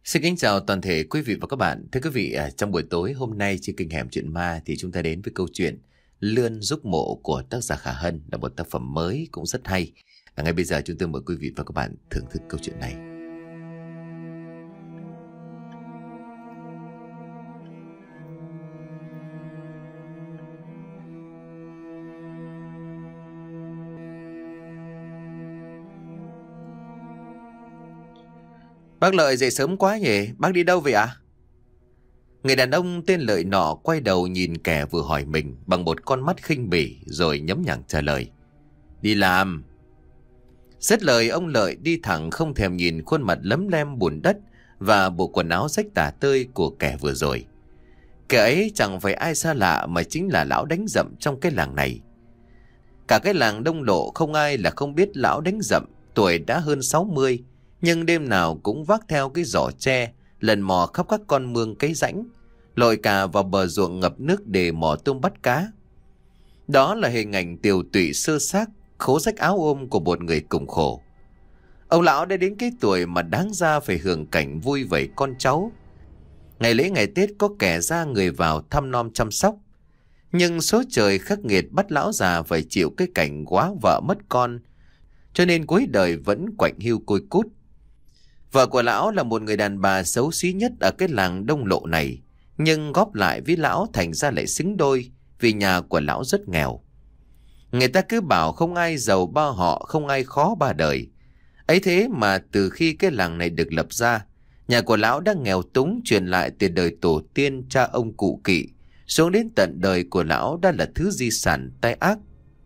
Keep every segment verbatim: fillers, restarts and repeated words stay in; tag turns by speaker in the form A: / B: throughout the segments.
A: Xin kính chào toàn thể quý vị và các bạn. Thưa quý vị, à, trong buổi tối hôm nay trên kênh Hẻm Chuyện Ma thì chúng ta đến với câu chuyện Lươn Giúp Mộ của tác giả Khả Hân, là một tác phẩm mới cũng rất hay. À, ngay bây giờ chúng tôi mời quý vị và các bạn thưởng thức câu chuyện này.
B: Bác Lợi dậy sớm quá nhỉ, bác đi đâu vậy ạ? À?
A: Người đàn ông tên Lợi nọ quay đầu nhìn kẻ vừa hỏi mình bằng một con mắt khinh bỉ rồi nhấm nhằng trả lời. Đi làm. Dứt lời, ông Lợi đi thẳng không thèm nhìn khuôn mặt lấm lem bùn đất và bộ quần áo rách tả tơi của kẻ vừa rồi. Kẻ ấy chẳng phải ai xa lạ mà chính là lão đánh dậm trong cái làng này. Cả cái làng Đông Lộ không ai là không biết lão đánh dậm, tuổi đã hơn sáu mươi. Nhưng đêm nào cũng vác theo cái giỏ tre, lần mò khắp các con mương cái rãnh, lội cả vào bờ ruộng ngập nước để mò tôm bắt cá. Đó là hình ảnh tiều tụy sơ xác, khố rách áo ôm của một người cùng khổ. Ông lão đã đến cái tuổi mà đáng ra phải hưởng cảnh vui vầy con cháu. Ngày lễ ngày Tết có kẻ ra người vào thăm nom chăm sóc. Nhưng số trời khắc nghiệt bắt lão già phải chịu cái cảnh quá vợ mất con, cho nên cuối đời vẫn quạnh hiu côi cút. Vợ của lão là một người đàn bà xấu xí nhất ở cái làng Đông Lộ này, nhưng góp lại với lão thành ra lại xứng đôi vì nhà của lão rất nghèo. Người ta cứ bảo không ai giàu ba họ, không ai khó ba đời. Ấy thế mà từ khi cái làng này được lập ra, nhà của lão đã nghèo túng truyền lại từ đời tổ tiên cha ông cụ kỵ, xuống đến tận đời của lão đã là thứ di sản tai ác.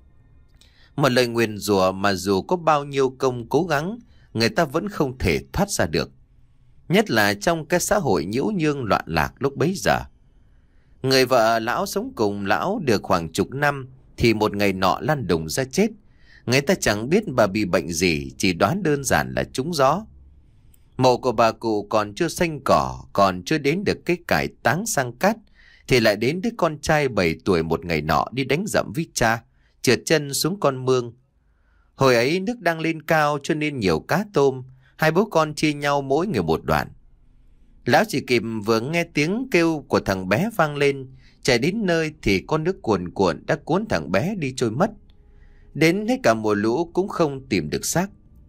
A: Một lời nguyền rủa mà dù có bao nhiêu công cố gắng, người ta vẫn không thể thoát ra được. Nhất là trong cái xã hội nhiễu nhương loạn lạc lúc bấy giờ. Người vợ lão sống cùng lão được khoảng chục năm thì một ngày nọ lăn đùng ra chết. Người ta chẳng biết bà bị bệnh gì, chỉ đoán đơn giản là trúng gió. Mộ của bà cụ còn chưa xanh cỏ, còn chưa đến được cái cải táng sang cát, thì lại đến đứa con trai bảy tuổi một ngày nọ đi đánh dậm với cha, trượt chân xuống con mương. Hồi ấy nước đang lên cao cho nên nhiều cá tôm, hai bố con chia nhau mỗi người một đoạn. Lão chỉ kịp vừa nghe tiếng kêu của thằng bé vang lên, chạy đến nơi thì con nước cuồn cuộn đã cuốn thằng bé đi trôi mất. Đến hết cả mùa lũ cũng không tìm được xác.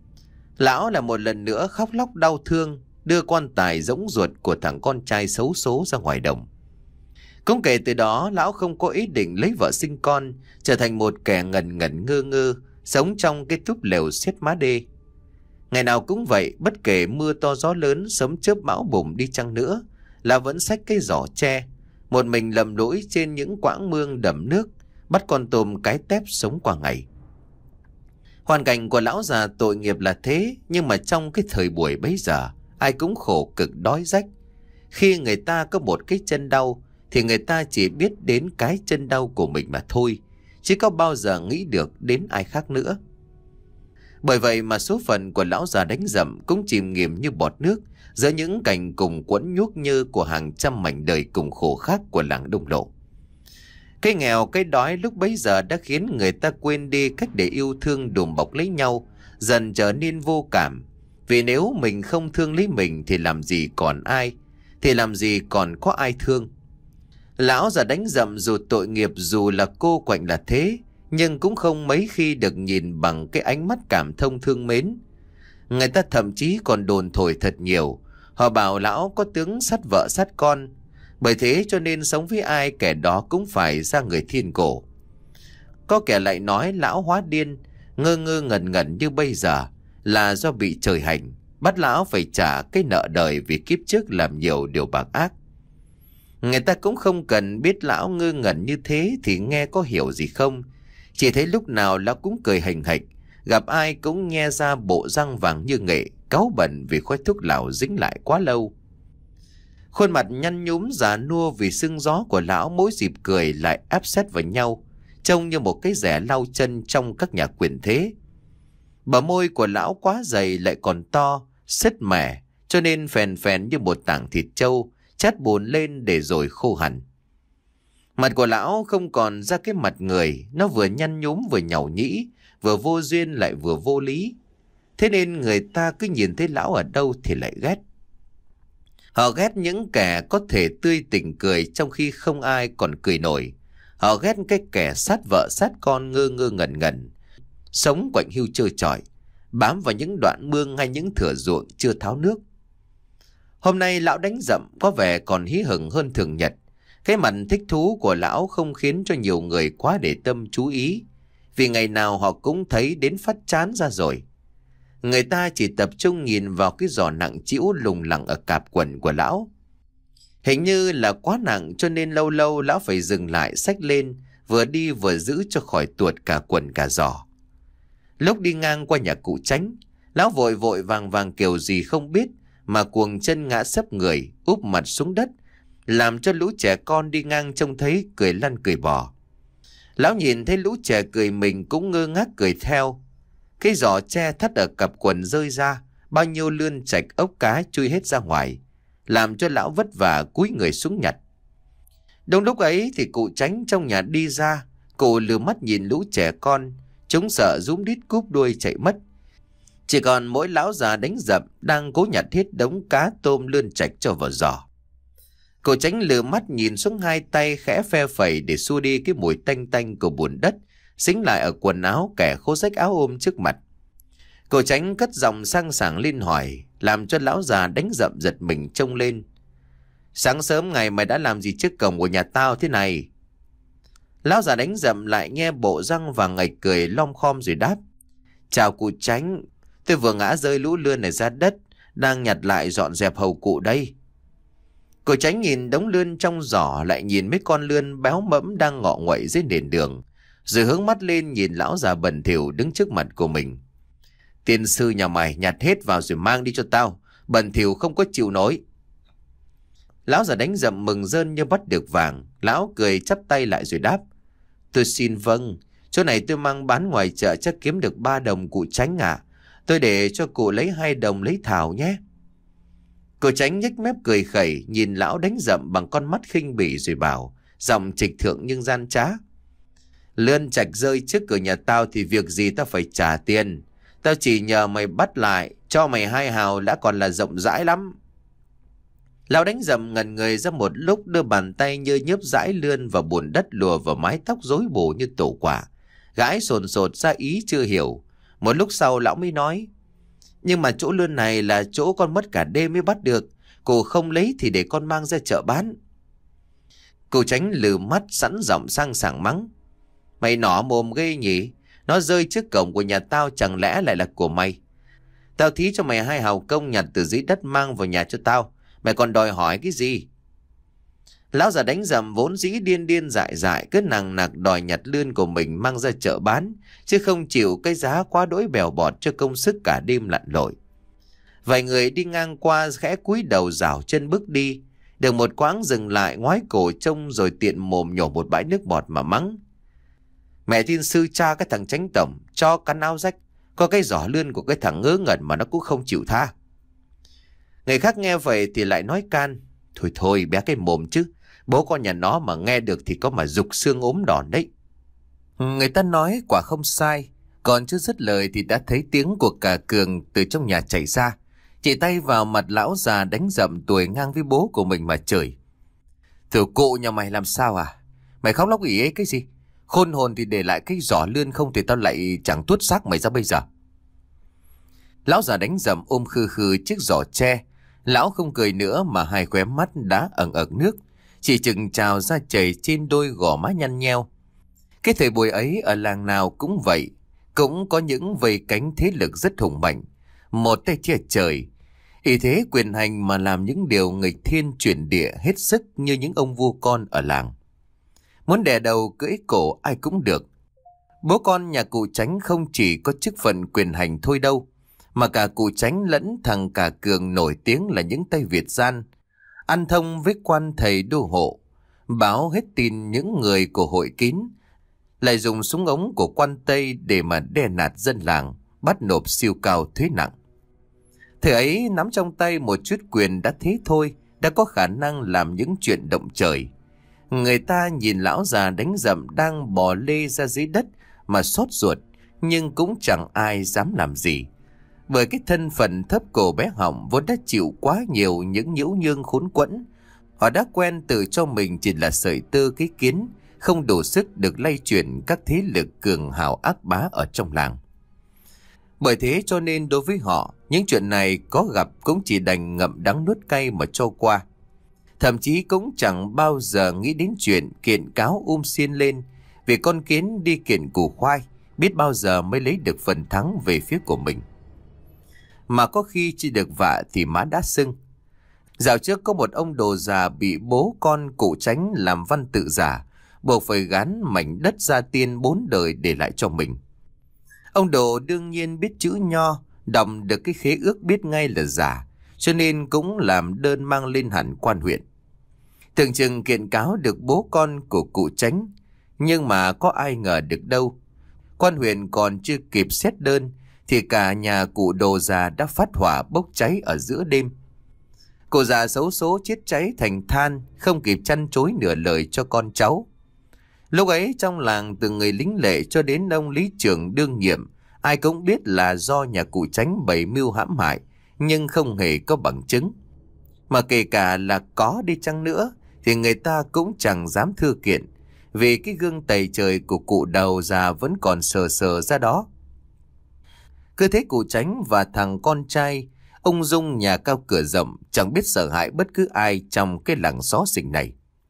A: Lão là một lần nữa khóc lóc đau thương, đưa quan tài rỗng ruột của thằng con trai xấu số ra ngoài đồng. Cũng kể từ đó, lão không có ý định lấy vợ sinh con, trở thành một kẻ ngần ngẩn ngơ ngơ, sống trong cái túp lều xếp má đê. Ngày nào cũng vậy, bất kể mưa to gió lớn, sấm chớp bão bùng đi chăng nữa, là vẫn xách cái giỏ tre, một mình lầm lũi trên những quãng mương đầm nước, bắt con tôm cái tép sống qua ngày. Hoàn cảnh của lão già tội nghiệp là thế, nhưng mà trong cái thời buổi bấy giờ, ai cũng khổ cực đói rách. Khi người ta có một cái chân đau, thì người ta chỉ biết đến cái chân đau của mình mà thôi, chứ có bao giờ nghĩ được đến ai khác nữa. Bởi vậy mà số phận của lão già đánh dậm cũng chìm nghỉm như bọt nước giữa những cảnh cùng quẫn nhuốc nhơ của hàng trăm mảnh đời cùng khổ khác của làng Đông Lộ. Cái nghèo cái đói lúc bấy giờ đã khiến người ta quên đi cách để yêu thương đùm bọc lấy nhau, dần trở nên vô cảm. Vì nếu mình không thương lấy mình thì làm gì còn ai, thì làm gì còn có ai thương. Lão già đánh dậm dù tội nghiệp, dù là cô quạnh là thế, nhưng cũng không mấy khi được nhìn bằng cái ánh mắt cảm thông thương mến. Người ta thậm chí còn đồn thổi thật nhiều. Họ bảo lão có tướng sát vợ sát con, bởi thế cho nên sống với ai kẻ đó cũng phải ra người thiên cổ. Có kẻ lại nói lão hóa điên, ngơ ngơ ngẩn ngẩn như bây giờ là do bị trời hành, bắt lão phải trả cái nợ đời vì kiếp trước làm nhiều điều bạc ác. Người ta cũng không cần biết lão ngơ ngẩn như thế thì nghe có hiểu gì không. Chỉ thấy lúc nào lão cũng cười hành hạch, gặp ai cũng nhe ra bộ răng vàng như nghệ, cáu bẩn vì khói thuốc lào dính lại quá lâu. Khuôn mặt nhăn nhúm già nua vì sương gió của lão mỗi dịp cười lại áp sát vào nhau, trông như một cái rẻ lau chân trong các nhà quyền thế. Bờ môi của lão quá dày lại còn to, sứt mẻ, cho nên phèn phèn như một tảng thịt trâu, chát bùn lên để rồi khô hẳn. Mặt của lão không còn ra cái mặt người, nó vừa nhăn nhúm vừa nhàu nhĩ, vừa vô duyên lại vừa vô lý. Thế nên người ta cứ nhìn thấy lão ở đâu thì lại ghét. Họ ghét những kẻ có thể tươi tỉnh cười trong khi không ai còn cười nổi. Họ ghét cái kẻ sát vợ sát con ngơ ngơ ngẩn ngẩn, sống quạnh hiu trơ trọi, bám vào những đoạn mương hay những thửa ruộng chưa tháo nước. Hôm nay lão đánh dậm có vẻ còn hí hửng hơn thường nhật. Cái mặt thích thú của lão không khiến cho nhiều người quá để tâm chú ý, vì ngày nào họ cũng thấy đến phát chán ra rồi. Người ta chỉ tập trung nhìn vào cái giỏ nặng trĩu lùng lẳng ở cạp quần của lão. Hình như là quá nặng cho nên lâu lâu lão phải dừng lại xách lên, vừa đi vừa giữ cho khỏi tuột cả quần cả giỏ. Lúc đi ngang qua nhà cụ Chánh, lão vội vội vàng vàng kiểu gì không biết mà cuồng chân ngã sấp người, úp mặt xuống đất, làm cho lũ trẻ con đi ngang trông thấy cười lăn cười bò. Lão nhìn thấy lũ trẻ cười mình cũng ngơ ngác cười theo. Cái giỏ tre thắt ở cặp quần rơi ra, bao nhiêu lươn trạch ốc cá chui hết ra ngoài, làm cho lão vất vả cúi người xuống nhặt. Đúng lúc ấy thì cụ Chánh trong nhà đi ra. Cụ lừa mắt nhìn lũ trẻ con, chúng sợ rúm đít cúp đuôi chạy mất. Chỉ còn mỗi lão già đánh dậm đang cố nhặt hết đống cá tôm lươn trạch cho vào giỏ. Cụ Chánh lừa mắt nhìn xuống hai tay khẽ phe phẩy để xua đi cái mùi tanh tanh của bùn đất dính lại ở quần áo kẻ khô rách áo ôm trước mặt. Cụ Chánh cất giọng sang sảng lên hỏi, làm cho lão già đánh dậm giật mình trông lên. Sáng sớm ngày mày đã làm gì trước cổng của nhà tao thế này? Lão già đánh dậm lại nghe bộ răng và ngạch cười lom khom rồi đáp. Chào cụ Chánh, tôi vừa ngã rơi lũ lươn này ra đất, đang nhặt lại dọn dẹp hầu cụ đây. Cụ Chánh nhìn đống lươn trong giỏ, lại nhìn mấy con lươn béo mẫm đang ngọ nguậy dưới nền đường, rồi hướng mắt lên nhìn lão già bẩn thỉu đứng trước mặt của mình. Tiên sư nhà mày nhặt hết vào rồi mang đi cho tao, bẩn thỉu không có chịu nổi. Lão già đánh dậm mừng rơn như bắt được vàng. Lão cười chắp tay lại rồi đáp. Tôi xin vâng, chỗ này tôi mang bán ngoài chợ chắc kiếm được ba đồng cụ Chánh ạ. À. Tôi để cho cụ lấy hai đồng lấy thảo nhé. Cụ Chánh nhếch mép cười khẩy, nhìn lão đánh dậm bằng con mắt khinh bỉ rồi bảo, giọng trịch thượng nhưng gian trá. Lươn trạch rơi trước cửa nhà tao thì việc gì tao phải trả tiền. Tao chỉ nhờ mày bắt lại, cho mày hai hào đã còn là rộng rãi lắm. Lão đánh dậm ngẩn người ra một lúc, đưa bàn tay như nhớp dãi lươn vào bùn đất lùa vào mái tóc rối bù như tổ quả. Gãi sồn sột ra ý chưa hiểu. Một lúc sau lão mới nói. Nhưng mà chỗ lươn này là chỗ con mất cả đêm mới bắt được. Cô không lấy thì để con mang ra chợ bán. Cô Chánh lừ mắt sẵn giọng sang sảng mắng. Mày nỏ mồm ghê nhỉ? Nó rơi trước cổng của nhà tao chẳng lẽ lại là của mày? Tao thí cho mày hai hào công nhặt từ dưới đất mang vào nhà cho tao. Mày còn đòi hỏi cái gì? Lão già đánh dậm vốn dĩ điên điên dại dại, cứ nằng nặc đòi nhặt lươn của mình mang ra chợ bán, chứ không chịu cái giá quá đỗi bèo bọt cho công sức cả đêm lặn lội. Vài người đi ngang qua khẽ cúi đầu rảo chân bước đi, được một quãng dừng lại ngoái cổ trông rồi tiện mồm nhổ một bãi nước bọt mà mắng. Mẹ thiên sư cha cái thằng Chánh tổng cho cắn áo rách, có cái giỏ lươn của cái thằng ngớ ngẩn mà nó cũng không chịu tha. Người khác nghe vậy thì lại nói can. Thôi thôi bé cái mồm chứ, bố con nhà nó mà nghe được thì có mà rục xương ốm đòn đấy. Người ta nói quả không sai, còn chưa dứt lời thì đã thấy tiếng của cả Cường từ trong nhà chạy ra, chỉ tay vào mặt lão già đánh dậm tuổi ngang với bố của mình mà chửi. Thử cụ nhà mày làm sao à? Mày khóc lóc ỉ ế cái gì? Khôn hồn thì để lại cái giỏ lươn không thì tao lại chẳng tuốt xác mày ra bây giờ. Lão già đánh dậm ôm khư khư chiếc giỏ tre. Lão không cười nữa mà hai khóe mắt đã ẩn ẩn nước, chỉ chừng trào ra chảy trên đôi gò má nhăn nheo. Cái thời buổi ấy ở làng nào cũng vậy, cũng có những vây cánh thế lực rất hùng mạnh, một tay che trời, ý thế quyền hành mà làm những điều nghịch thiên chuyển địa hết sức như những ông vua con ở làng. Muốn đè đầu cưỡi cổ ai cũng được. Bố con nhà cụ Chánh không chỉ có chức phận quyền hành thôi đâu, mà cả cụ Chánh lẫn thằng cả Cường nổi tiếng là những tay Việt gian, ăn thông với quan thầy đô hộ, báo hết tin những người của hội kín, lại dùng súng ống của quan Tây để mà đe nạt dân làng, bắt nộp siêu cao thuế nặng. Thời ấy nắm trong tay một chút quyền đã thế thôi, đã có khả năng làm những chuyện động trời. Người ta nhìn lão già đánh dậm đang bò lê ra dưới đất mà xót ruột, nhưng cũng chẳng ai dám làm gì. Bởi cái thân phận thấp cổ bé họng vốn đã chịu quá nhiều những nhiễu nhương khốn quẫn. Họ đã quen tự cho mình chỉ là sợi tơ cái kiến, không đủ sức được lay chuyển các thế lực cường hào ác bá ở trong làng. Bởi thế cho nên đối với họ, những chuyện này có gặp cũng chỉ đành ngậm đắng nuốt cay mà cho qua. Thậm chí cũng chẳng bao giờ nghĩ đến chuyện kiện cáo um xiên lên, vì con kiến đi kiện củ khoai, biết bao giờ mới lấy được phần thắng về phía của mình. Mà có khi chỉ được vạ thì má đã sưng. Dạo trước có một ông đồ già bị bố con cụ Chánh làm văn tự giả, buộc phải gán mảnh đất gia tiên bốn đời để lại cho mình. Ông đồ đương nhiên biết chữ nho, đọc được cái khế ước biết ngay là giả, cho nên cũng làm đơn mang lên hẳn quan huyện. Tưởng chừng kiện cáo được bố con của cụ Chánh, nhưng mà có ai ngờ được đâu. Quan huyện còn chưa kịp xét đơn, thì cả nhà cụ đồ già đã phát hỏa bốc cháy ở giữa đêm. Cụ già xấu số chết cháy thành than, không kịp chăn chối nửa lời cho con cháu. Lúc ấy trong làng từ người lính lệ cho đến ông lý trưởng đương nhiệm, ai cũng biết là do nhà cụ Chánh bày mưu hãm hại, nhưng không hề có bằng chứng. Mà kể cả là có đi chăng nữa, thì người ta cũng chẳng dám thư kiện, vì cái gương tày trời của cụ đầu già vẫn còn sờ sờ ra đó. Cứ thế cụ Chánh và thằng con trai, ông Dung nhà cao cửa rộng, chẳng biết sợ hãi bất cứ ai trong cái làng xó xỉnh này.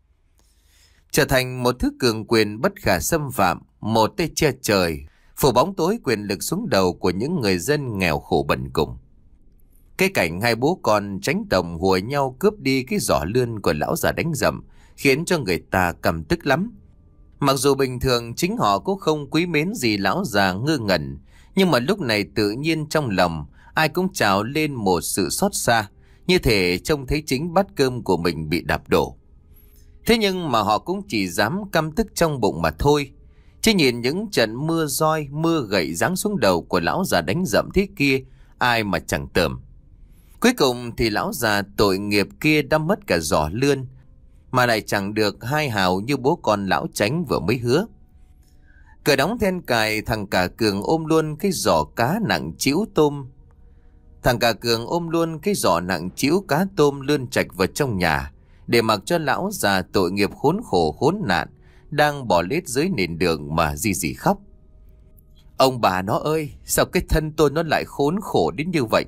A: Trở thành một thứ cường quyền bất khả xâm phạm, một tay che trời, phủ bóng tối quyền lực xuống đầu của những người dân nghèo khổ bần cùng. Cái cảnh hai bố con Chánh Tổng hùa nhau cướp đi cái giỏ lươn của lão già đánh dậm khiến cho người ta căm tức lắm. Mặc dù bình thường chính họ cũng không quý mến gì lão già ngơ ngẩn, nhưng mà lúc này tự nhiên trong lòng ai cũng trào lên một sự xót xa, như thể trông thấy chính bát cơm của mình bị đạp đổ. Thế nhưng mà họ cũng chỉ dám căm tức trong bụng mà thôi. Chứ nhìn những trận mưa roi, mưa gậy giáng xuống đầu của lão già đánh dậm thế kia, ai mà chẳng tởm. Cuối cùng thì lão già tội nghiệp kia đã mất cả giỏ lươn, mà lại chẳng được hai hào như bố con lão Chánh vừa mới hứa. Cửa đóng then cài, thằng cả Cường ôm luôn cái giỏ cá nặng trĩu tôm. Thằng cả Cường ôm luôn cái giỏ nặng trĩu cá tôm lươn chạch vào trong nhà, để mặc cho lão già tội nghiệp khốn khổ khốn nạn đang bò lết dưới nền đường mà rì rì khóc. Ông bà nó ơi, sao cái thân tôi nó lại khốn khổ đến như vậy?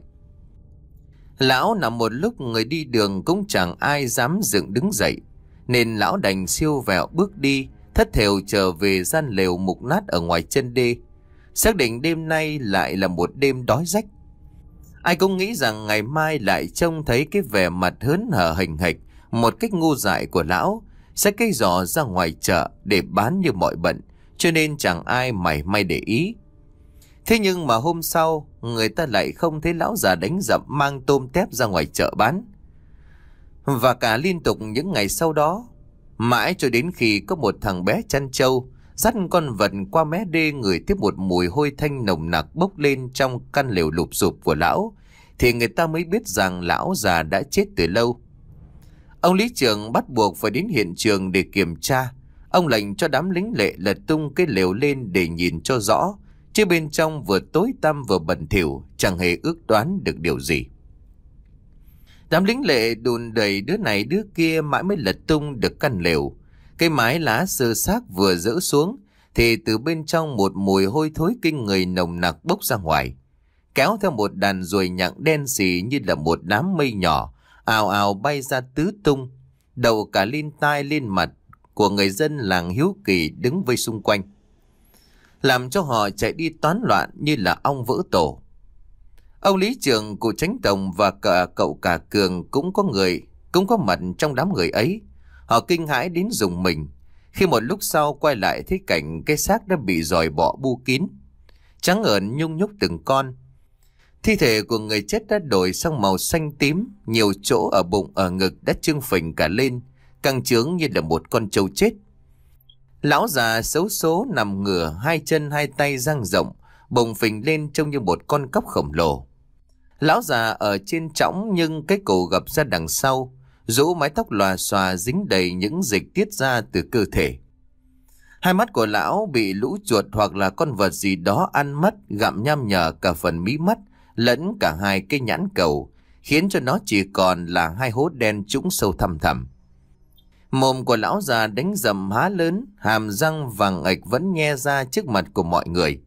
A: Lão nằm một lúc, người đi đường cũng chẳng ai dám dựng đứng dậy, nên lão đành siêu vẹo bước đi, thất thểu trở về gian lều mục nát ở ngoài chân đê, xác định đêm nay lại là một đêm đói rách. Ai cũng nghĩ rằng ngày mai lại trông thấy cái vẻ mặt hớn hở hình hịch một cách ngu dại của lão, xách cái giỏ ra ngoài chợ để bán như mọi bận, cho nên chẳng ai mảy may để ý. Thế nhưng mà hôm sau, người ta lại không thấy lão già đánh dậm mang tôm tép ra ngoài chợ bán. Và cả liên tục những ngày sau đó, mãi cho đến khi có một thằng bé chăn trâu dắt con vật qua mé đê ngửi tiếp một mùi hôi thanh nồng nặc bốc lên trong căn lều lụp xụp của lão, thì người ta mới biết rằng lão già đã chết từ lâu. Ông lý trưởng bắt buộc phải đến hiện trường để kiểm tra. Ông lệnh cho đám lính lệ lật tung cái lều lên để nhìn cho rõ, chứ bên trong vừa tối tăm vừa bẩn thỉu, chẳng hề ước đoán được điều gì. Đám lính lệ đùn đẩy đứa này đứa kia mãi mới lật tung được căn lều. Cái mái lá sơ xác vừa dỡ xuống thì từ bên trong một mùi hôi thối kinh người nồng nặc bốc ra ngoài, kéo theo một đàn ruồi nhặng đen xì như là một đám mây nhỏ ào ào bay ra tứ tung, đậu cả lên tai lên mặt của người dân làng hiếu kỳ đứng vây xung quanh, làm cho họ chạy đi toán loạn như là ong vỡ tổ. Ông lý trưởng, cụ Chánh Tổng và cả cậu cả Cường cũng có người cũng có mặt trong đám người ấy. Họ kinh hãi đến rùng mình khi một lúc sau quay lại thấy cảnh cái xác đã bị giòi bọ bu kín, trắng ợn nhung nhúc từng con. Thi thể của người chết đã đổi sang màu xanh tím, nhiều chỗ ở bụng ở ngực đã trương phình cả lên, căng trướng như là một con trâu chết. Lão già xấu số nằm ngửa, hai chân hai tay dang rộng, bụng phình lên trông như một con cóc khổng lồ. Lão già ở trên trõng nhưng cái cổ gập ra đằng sau, rũ mái tóc lòa xòa dính đầy những dịch tiết ra từ cơ thể. Hai mắt của lão bị lũ chuột hoặc là con vật gì đó ăn mất, gặm nham nhở cả phần mí mắt lẫn cả hai cái nhãn cầu, khiến cho nó chỉ còn là hai hố đen trũng sâu thăm thẳm. Mồm của lão già đánh rầm há lớn, hàm răng vàng ạch vẫn nhe ra trước mặt của mọi người.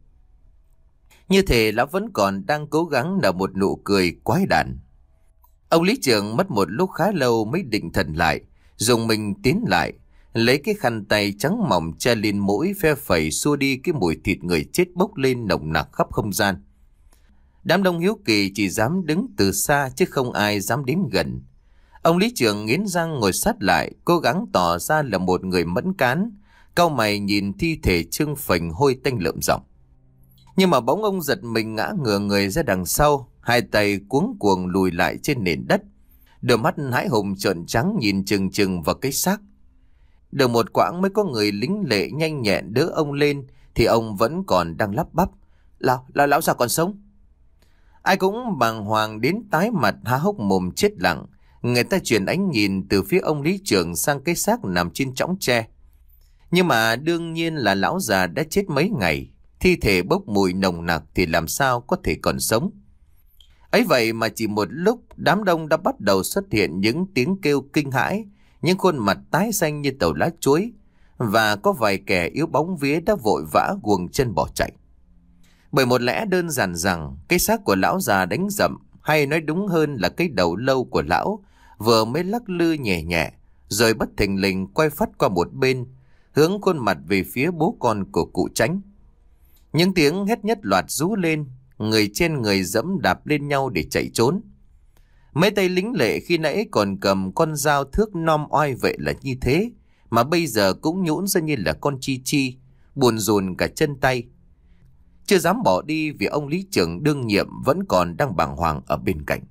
A: Như thể lão vẫn còn đang cố gắng nở một nụ cười quái đản. Ông lý trưởng mất một lúc khá lâu mới định thần lại, dùng mình tiến lại, lấy cái khăn tay trắng mỏng che lên mũi, phe phẩy xua đi cái mùi thịt người chết bốc lên nồng nặc khắp không gian. Đám đông hiếu kỳ chỉ dám đứng từ xa chứ không ai dám đến gần. Ông lý trưởng nghiến răng ngồi sát lại, cố gắng tỏ ra là một người mẫn cán, cau mày nhìn thi thể trương phình hôi tanh lợm giọng. Nhưng mà bỗng ông giật mình ngã ngửa người ra đằng sau, hai tay cuống cuồng lùi lại trên nền đất, đôi mắt hãi hùng trợn trắng nhìn chừng chừng vào cái xác. Được một quãng mới có người lính lệ nhanh nhẹn đỡ ông lên, thì ông vẫn còn đang lắp bắp: Lão, lão, lão già còn sống. Ai cũng bàng hoàng đến tái mặt há hốc mồm chết lặng. Người ta chuyển ánh nhìn từ phía ông lý trưởng sang cái xác nằm trên chõng tre. Nhưng mà đương nhiên là lão già đã chết mấy ngày, thi thể bốc mùi nồng nặc thì làm sao có thể còn sống. Ấy vậy mà chỉ một lúc, đám đông đã bắt đầu xuất hiện những tiếng kêu kinh hãi, những khuôn mặt tái xanh như tàu lá chuối, và có vài kẻ yếu bóng vía đã vội vã guồng chân bỏ chạy. Bởi một lẽ đơn giản rằng cái xác của lão già đánh dậm, hay nói đúng hơn là cái đầu lâu của lão, vừa mới lắc lư nhẹ nhẹ, rồi bất thình lình quay phắt qua một bên, hướng khuôn mặt về phía bố con của cụ Chánh. Những tiếng hét nhất loạt rú lên, người trên người dẫm đạp lên nhau để chạy trốn. Mấy tay lính lệ khi nãy còn cầm con dao thước nom oai vệ là như thế, mà bây giờ cũng nhũn ra như là con chi chi, buồn rùn cả chân tay. Chưa dám bỏ đi vì ông lý trưởng đương nhiệm vẫn còn đang bàng hoàng ở bên cạnh.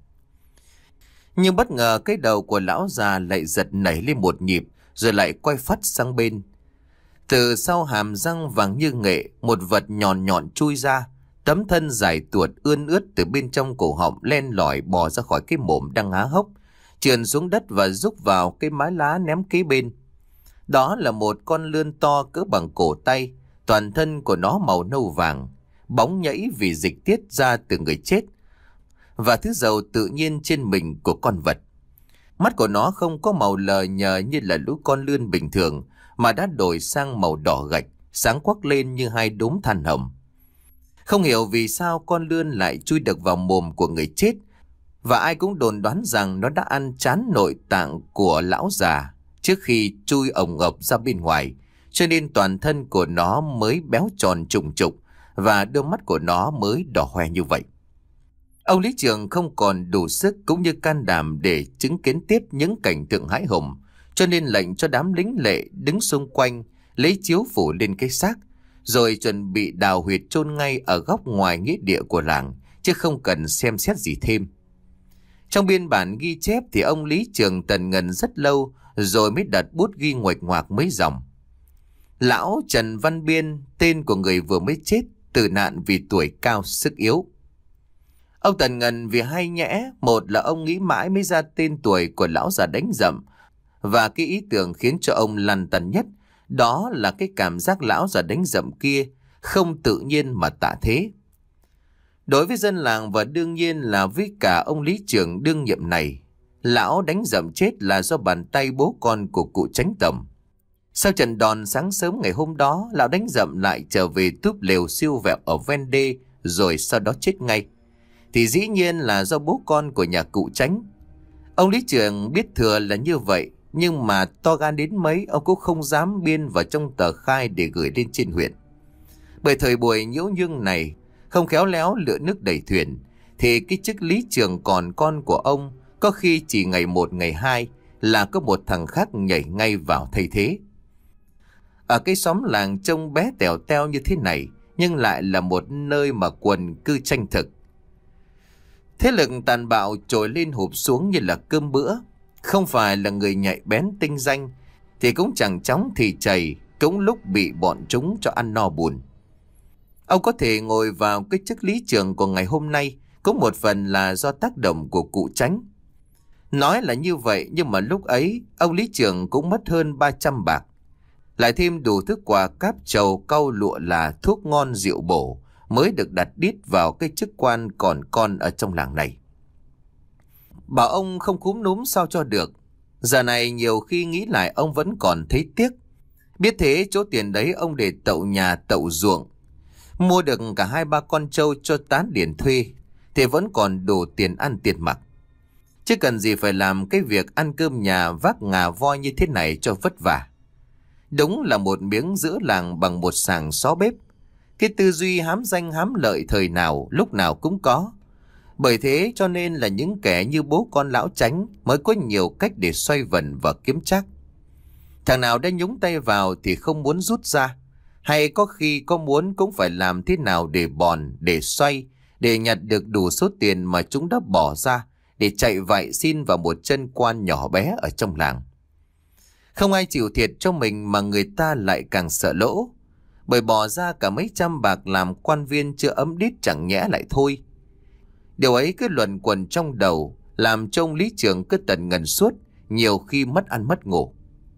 A: Nhưng bất ngờ cái đầu của lão già lại giật nảy lên một nhịp, rồi lại quay phắt sang bên. Từ sau hàm răng vàng như nghệ, một vật nhọn nhọn chui ra, tấm thân dài tuột ươn ướt từ bên trong cổ họng len lỏi bò ra khỏi cái mồm đang há hốc, trườn xuống đất và rúc vào cái mái lá ném kế bên. Đó là một con lươn to cỡ bằng cổ tay, toàn thân của nó màu nâu vàng, bóng nhẫy vì dịch tiết ra từ người chết, và thứ dầu tự nhiên trên mình của con vật. Mắt của nó không có màu lờ nhờ như là lũ con lươn bình thường, mà đã đổi sang màu đỏ gạch, sáng quắc lên như hai đốm than hồng. Không hiểu vì sao con lươn lại chui được vào mồm của người chết, và ai cũng đồn đoán rằng nó đã ăn chán nội tạng của lão già trước khi chui ồng ập ra bên ngoài, cho nên toàn thân của nó mới béo tròn trùng trục và đôi mắt của nó mới đỏ hoe như vậy. Ông lý trưởng không còn đủ sức cũng như can đảm để chứng kiến tiếp những cảnh tượng hãi hùng, cho nên lệnh cho đám lính lệ đứng xung quanh lấy chiếu phủ lên cái xác, rồi chuẩn bị đào huyệt chôn ngay ở góc ngoài nghĩa địa của làng, chứ không cần xem xét gì thêm. Trong biên bản ghi chép thì ông lý trưởng tần ngần rất lâu rồi mới đặt bút ghi nguệch ngoạc mấy dòng. Lão Trần Văn Biên, tên của người vừa mới chết, tử nạn vì tuổi cao sức yếu. Ông tần ngần vì hay nhẽ, một là ông nghĩ mãi mới ra tên tuổi của lão già đánh dậm, và cái ý tưởng khiến cho ông lăn tăn nhất, đó là cái cảm giác lão già đánh dậm kia không tự nhiên mà tạ thế. Đối với dân làng và đương nhiên là với cả ông lý trưởng đương nhiệm này, lão đánh dậm chết là do bàn tay bố con của cụ Chánh tổng. Sau trận đòn sáng sớm ngày hôm đó, lão đánh dậm lại trở về túp lều siêu vẹo ở ven đê, rồi sau đó chết ngay, thì dĩ nhiên là do bố con của nhà cụ Chánh. Ông lý trưởng biết thừa là như vậy, nhưng mà to gan đến mấy ông cũng không dám biên vào trong tờ khai để gửi lên trên huyện. Bởi thời buổi nhiễu nhương này, không khéo léo lựa nước đẩy thuyền, thì cái chức lý trưởng còn con của ông có khi chỉ ngày một ngày hai là có một thằng khác nhảy ngay vào thay thế. Ở cái xóm làng trông bé tèo teo như thế này, nhưng lại là một nơi mà quần cư tranh thực. Thế lực tàn bạo trồi lên hụp xuống như là cơm bữa. Không phải là người nhạy bén tinh danh thì cũng chẳng chóng thì chảy, cũng lúc bị bọn chúng cho ăn no buồn. Ông có thể ngồi vào cái chức lý trưởng của ngày hôm nay cũng một phần là do tác động của cụ Chánh. Nói là như vậy, nhưng mà lúc ấy ông lý trưởng cũng mất hơn ba trăm bạc, lại thêm đủ thức quà cáp trầu cau lụa là thuốc ngon rượu bổ, mới được đặt đít vào cái chức quan còn con ở trong làng này. Bảo ông không cúm núm sao cho được. Giờ này nhiều khi nghĩ lại ông vẫn còn thấy tiếc. Biết thế chỗ tiền đấy ông để tậu nhà tậu ruộng, mua được cả hai ba con trâu cho tán điền thuê, thì vẫn còn đủ tiền ăn tiền mặc. Chứ cần gì phải làm cái việc ăn cơm nhà vác ngà voi như thế này cho vất vả. Đúng là một miếng giữa làng bằng một sàng xó bếp. Cái tư duy hám danh hám lợi thời nào lúc nào cũng có. Bởi thế cho nên là những kẻ như bố con lão Chánh mới có nhiều cách để xoay vần và kiếm trác. Thằng nào đã nhúng tay vào thì không muốn rút ra, hay có khi có muốn cũng phải làm thế nào để bòn, để xoay, để nhặt được đủ số tiền mà chúng đã bỏ ra để chạy vạy xin vào một chân quan nhỏ bé ở trong làng. Không ai chịu thiệt cho mình mà người ta lại càng sợ lỗ, bởi bỏ ra cả mấy trăm bạc làm quan viên chưa ấm đít chẳng nhẽ lại thôi. Điều ấy cứ luẩn quẩn trong đầu, làm cho ông lý trưởng cứ tần ngần suốt, nhiều khi mất ăn mất ngủ.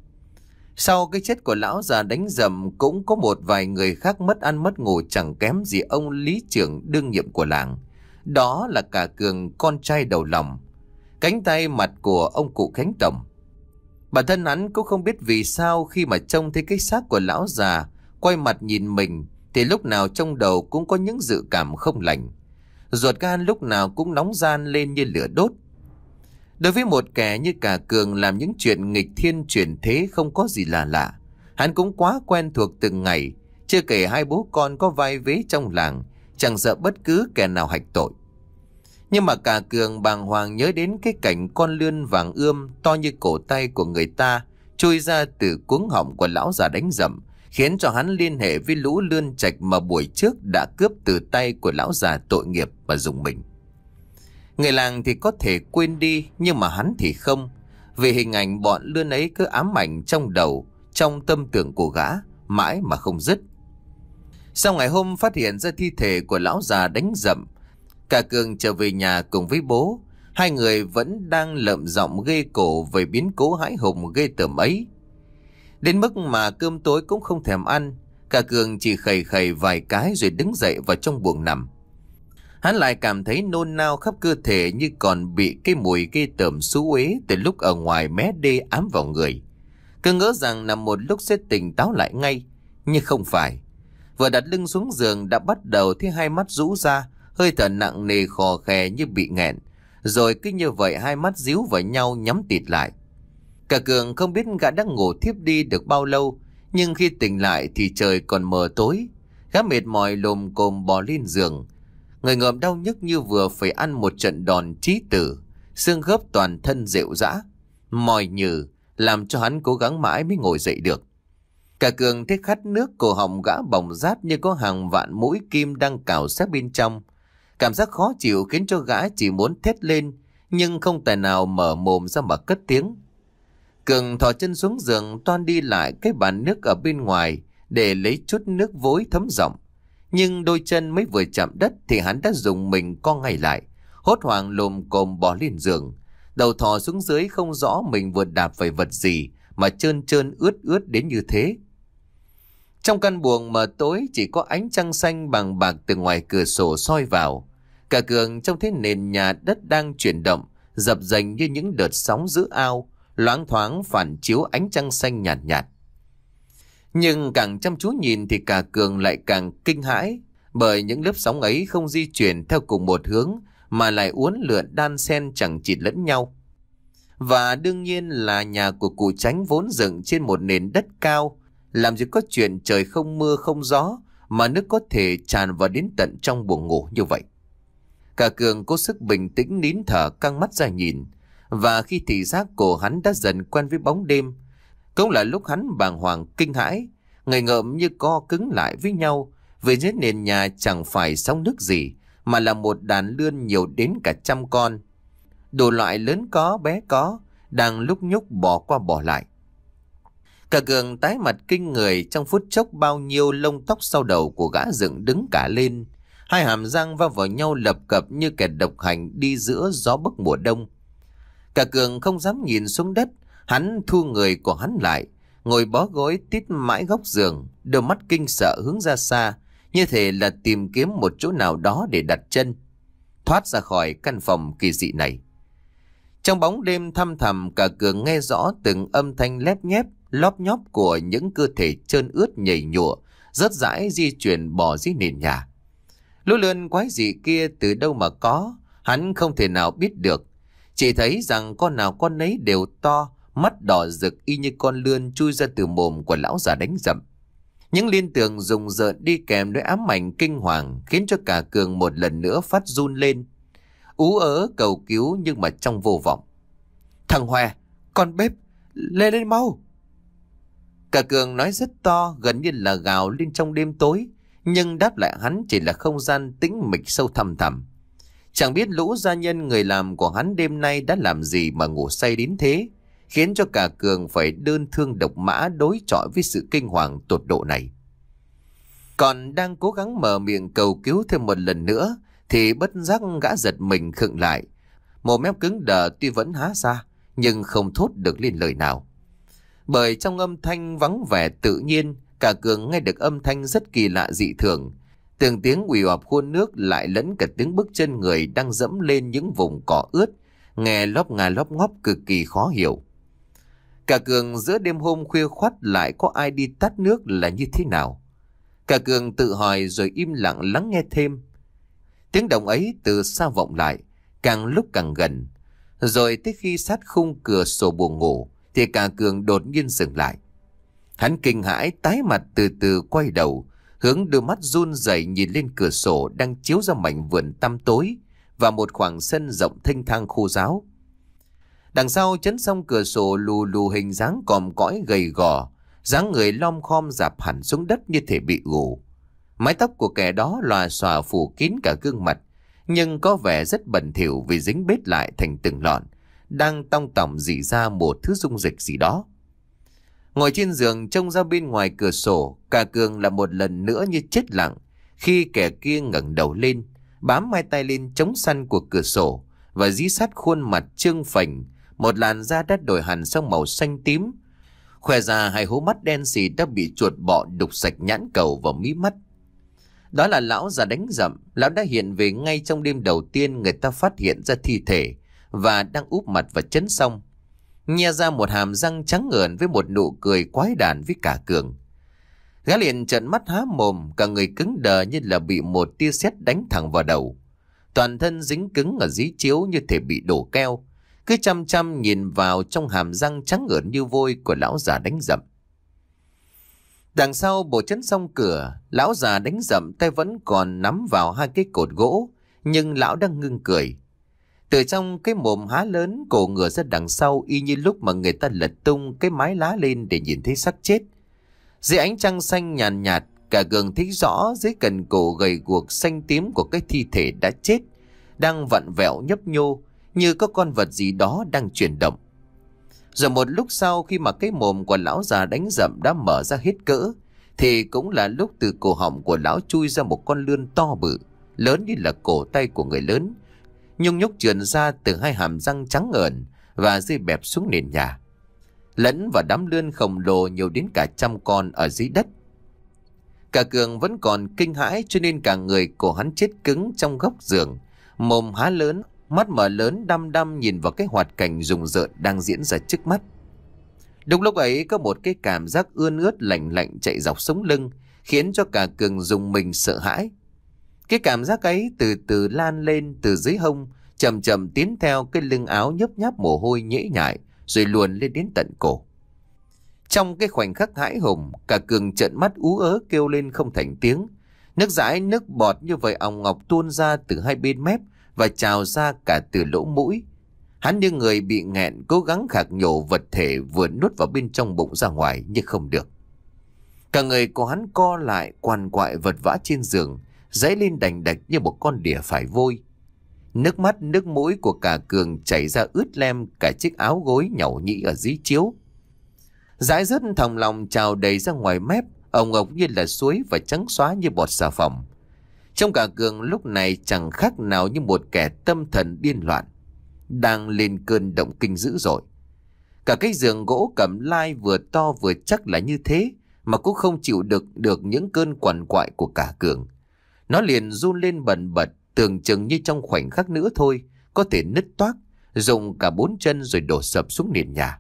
A: Sau cái chết của lão già đánh dầm cũng có một vài người khác mất ăn mất ngủ chẳng kém gì ông lý trưởng đương nhiệm của làng. Đó là cả Cường, con trai đầu lòng, cánh tay mặt của ông cụ Khánh Tổng. Bản thân hắn cũng không biết vì sao khi mà trông thấy cái xác của lão già quay mặt nhìn mình thì lúc nào trong đầu cũng có những dự cảm không lành. Ruột gan lúc nào cũng nóng ran lên như lửa đốt. Đối với một kẻ như cả Cường, làm những chuyện nghịch thiên chuyển thế không có gì là lạ. Hắn cũng quá quen thuộc từng ngày, chưa kể hai bố con có vai vế trong làng, chẳng sợ bất cứ kẻ nào hạch tội. Nhưng mà cả Cường bàng hoàng nhớ đến cái cảnh con lươn vàng ươm to như cổ tay của người ta trôi ra từ cuống họng của lão già đánh dậm, khiến cho hắn liên hệ với lũ lươn trạch mà buổi trước đã cướp từ tay của lão già tội nghiệp và dùng mình. Người làng thì có thể quên đi, nhưng mà hắn thì không, vì hình ảnh bọn lươn ấy cứ ám ảnh trong đầu, trong tâm tưởng của gã mãi mà không dứt. Sau ngày hôm phát hiện ra thi thể của lão già đánh dậm, cả Cường trở về nhà cùng với bố. Hai người vẫn đang lợm giọng ghê cổ về biến cố hãi hùng ghê tởm ấy, đến mức mà cơm tối cũng không thèm ăn. Cả Cường chỉ khẩy khẩy vài cái rồi đứng dậy vào trong buồng nằm. Hắn lại cảm thấy nôn nao khắp cơ thể, như còn bị cái mùi ghê tởm xú uế từ lúc ở ngoài mé đê ám vào người. Cứ ngỡ rằng nằm một lúc sẽ tỉnh táo lại ngay, nhưng không phải. Vừa đặt lưng xuống giường đã bắt đầu thấy hai mắt rũ ra, hơi thở nặng nề khò khè như bị nghẹn. Rồi cứ như vậy hai mắt díu vào nhau nhắm tịt lại. Cả Cường không biết gã đã ngủ thiếp đi được bao lâu, nhưng khi tỉnh lại thì trời còn mờ tối. Gã mệt mỏi lồm cồm bò lên giường, người ngợm đau nhức như vừa phải ăn một trận đòn chí tử, xương khớp toàn thân rệu rã, mỏi nhừ, làm cho hắn cố gắng mãi mới ngồi dậy được. Cả Cường thấy khát nước, cổ họng gã bỏng rát như có hàng vạn mũi kim đang cào sát bên trong. Cảm giác khó chịu khiến cho gã chỉ muốn thét lên, nhưng không tài nào mở mồm ra mà cất tiếng. Cường thò chân xuống giường, toan đi lại cái bàn nước ở bên ngoài để lấy chút nước vối thấm giọng. Nhưng đôi chân mới vừa chạm đất thì hắn đã dùng mình co ngay lại, hốt hoảng lồm cồm bò lên giường, đầu thò xuống dưới không rõ mình vừa đạp phải vật gì mà trơn trơn ướt ướt đến như thế. Trong căn buồng mờ tối chỉ có ánh trăng xanh bằng bạc từ ngoài cửa sổ soi vào. Cả Cường trông thấy nền nhà đất đang chuyển động, dập dềnh như những đợt sóng giữa ao, loáng thoáng phản chiếu ánh trăng xanh nhạt nhạt. Nhưng càng chăm chú nhìn thì cả Cường lại càng kinh hãi, bởi những lớp sóng ấy không di chuyển theo cùng một hướng mà lại uốn lượn đan xen chẳng chịt lẫn nhau. Và đương nhiên là nhà của cụ Chánh vốn dựng trên một nền đất cao, làm gì có chuyện trời không mưa không gió mà nước có thể tràn vào đến tận trong buồng ngủ như vậy. Cả Cường cố sức bình tĩnh nín thở căng mắt ra nhìn, và khi thị giác của hắn đã dần quen với bóng đêm, cũng là lúc hắn bàng hoàng kinh hãi, người ngợm như co cứng lại với nhau, vì dưới nền nhà chẳng phải sóng nước gì mà là một đàn lươn nhiều đến cả trăm con, đủ loại lớn có bé có, đang lúc nhúc bò qua bò lại. Cả Cường tái mặt kinh người, trong phút chốc bao nhiêu lông tóc sau đầu của gã dựng đứng cả lên, hai hàm răng va vào nhau lập cập như kẻ độc hành đi giữa gió bấc mùa đông. Cả Cường không dám nhìn xuống đất, hắn thu người của hắn lại, ngồi bó gối tít mãi góc giường, đôi mắt kinh sợ hướng ra xa, như thể là tìm kiếm một chỗ nào đó để đặt chân, thoát ra khỏi căn phòng kỳ dị này. Trong bóng đêm thăm thẳm, cả Cường nghe rõ từng âm thanh lép nhép, lóp nhóp của những cơ thể trơn ướt nhầy nhụa, rớt rãi di chuyển bò dưới nền nhà. Lũ lươn quái dị kia từ đâu mà có, hắn không thể nào biết được. Chỉ thấy rằng con nào con nấy đều to, mắt đỏ rực y như con lươn chui ra từ mồm của lão già đánh dậm. Những liên tưởng rùng rợn đi kèm với ám ảnh kinh hoàng khiến cho cả Cường một lần nữa phát run lên, ú ớ cầu cứu nhưng mà trong vô vọng. Thằng Hòe, con bếp, lên lên mau! Cả Cường nói rất to, gần như là gào lên trong đêm tối, nhưng đáp lại hắn chỉ là không gian tĩnh mịch sâu thẳm thẳm. Chẳng biết lũ gia nhân người làm của hắn đêm nay đã làm gì mà ngủ say đến thế, khiến cho cả Cường phải đơn thương độc mã đối chọi với sự kinh hoàng tột độ này. Còn đang cố gắng mở miệng cầu cứu thêm một lần nữa, thì bất giác gã giật mình khựng lại. Mồm mép cứng đờ tuy vẫn há ra, nhưng không thốt được lên lời nào. Bởi trong âm thanh vắng vẻ tự nhiên, cả Cường nghe được âm thanh rất kỳ lạ dị thường. Từng tiếng quỳ oạp khuôn nước lại lẫn cả tiếng bước chân người đang dẫm lên những vùng cỏ ướt, nghe lóp ngà lóp ngóp cực kỳ khó hiểu. Cả Cường giữa đêm hôm khuya khoắt lại có ai đi tắt nước là như thế nào? Cả Cường tự hỏi rồi im lặng lắng nghe thêm. Tiếng động ấy từ xa vọng lại, càng lúc càng gần. Rồi tới khi sát khung cửa sổ buồng ngủ, thì cả Cường đột nhiên dừng lại. Hắn kinh hãi tái mặt từ từ quay đầu, hướng đôi mắt run rẩy nhìn lên cửa sổ đang chiếu ra mảnh vườn tăm tối và một khoảng sân rộng thênh thang khô ráo. Đằng sau chắn song cửa sổ lù lù hình dáng còm cõi gầy gò, dáng người lom khom rạp hẳn xuống đất như thể bị gù. Mái tóc của kẻ đó lòa xòa phủ kín cả gương mặt, nhưng có vẻ rất bẩn thỉu vì dính bết lại thành từng lọn, đang tong tỏng rỉ ra một thứ dung dịch gì đó. Ngồi trên giường trông ra bên ngoài cửa sổ, cả Cường là một lần nữa như chết lặng khi kẻ kia ngẩng đầu lên, bám hai tay lên chống săn của cửa sổ và dí sát khuôn mặt trương phành, một làn da đã đổi hẳn sang màu xanh tím. Khoe ra hai hố mắt đen xì đã bị chuột bọ đục sạch nhãn cầu vào mí mắt. Đó là lão già đánh dậm. Lão đã hiện về ngay trong đêm đầu tiên người ta phát hiện ra thi thể và đang úp mặt vào chấn song, nhe ra một hàm răng trắng ngợn với một nụ cười quái đản với cả Cường. Gã liền trợn mắt há mồm, cả người cứng đờ như là bị một tia sét đánh thẳng vào đầu. Toàn thân dính cứng ở dí chiếu như thể bị đổ keo, cứ chăm chăm nhìn vào trong hàm răng trắng ngợn như vôi của lão già đánh dậm. Đằng sau bộ chấn song cửa, lão già đánh dậm tay vẫn còn nắm vào hai cái cột gỗ, nhưng lão đang ngưng cười. Từ trong cái mồm há lớn, cổ ngửa ra đằng sau y như lúc mà người ta lật tung cái mái lá lên để nhìn thấy xác chết. Dưới ánh trăng xanh nhàn nhạt, cả Cường thấy rõ dưới cần cổ gầy guộc xanh tím của cái thi thể đã chết đang vặn vẹo nhấp nhô như có con vật gì đó đang chuyển động. Rồi một lúc sau, khi mà cái mồm của lão già đánh dậm đã mở ra hết cỡ, thì cũng là lúc từ cổ họng của lão chui ra một con lươn to bự, lớn như là cổ tay của người lớn, nhung nhúc trườn ra từ hai hàm răng trắng ngợn và rơi bẹp xuống nền nhà, lẫn vào đám lươn khổng lồ nhiều đến cả trăm con ở dưới đất. Cả Cường vẫn còn kinh hãi, cho nên cả người của hắn chết cứng trong góc giường, mồm há lớn, mắt mở lớn đăm đăm nhìn vào cái hoạt cảnh rùng rợn đang diễn ra trước mắt. Đúng lúc ấy có một cái cảm giác ươn ướt lạnh lạnh chạy dọc sống lưng, khiến cho cả Cường rùng mình sợ hãi. Cái cảm giác ấy từ từ lan lên từ dưới hông, chậm chậm tiến theo cái lưng áo nhấp nháp mồ hôi nhễ nhại, rồi luồn lên đến tận cổ. Trong cái khoảnh khắc hãi hùng, cả Cường trợn mắt ú ớ kêu lên không thành tiếng. Nước dãi nước bọt như vậy òng ngọc tuôn ra từ hai bên mép và trào ra cả từ lỗ mũi. Hắn như người bị nghẹn, cố gắng khạc nhổ vật thể vừa nuốt vào bên trong bụng ra ngoài nhưng không được. Cả người của hắn co lại quằn quại vật vã trên giường, dãy lên đành đạch như một con đỉa phải vôi. Nước mắt nước mũi của cả Cường chảy ra ướt lem cả chiếc áo gối nhàu nhĩ ở dưới chiếu. Dãi rớt thòng lòng trào đầy ra ngoài mép, ồng ộc như là suối và trắng xóa như bọt xà phòng. Trong cả Cường lúc này chẳng khác nào như một kẻ tâm thần điên loạn, đang lên cơn động kinh dữ dội. Cả cái giường gỗ cẩm lai vừa to vừa chắc là như thế, mà cũng không chịu được được những cơn quằn quại của cả Cường. Nó liền run lên bần bật, tưởng chừng như trong khoảnh khắc nữa thôi có thể nứt toác, dùng cả bốn chân rồi đổ sập xuống nền nhà.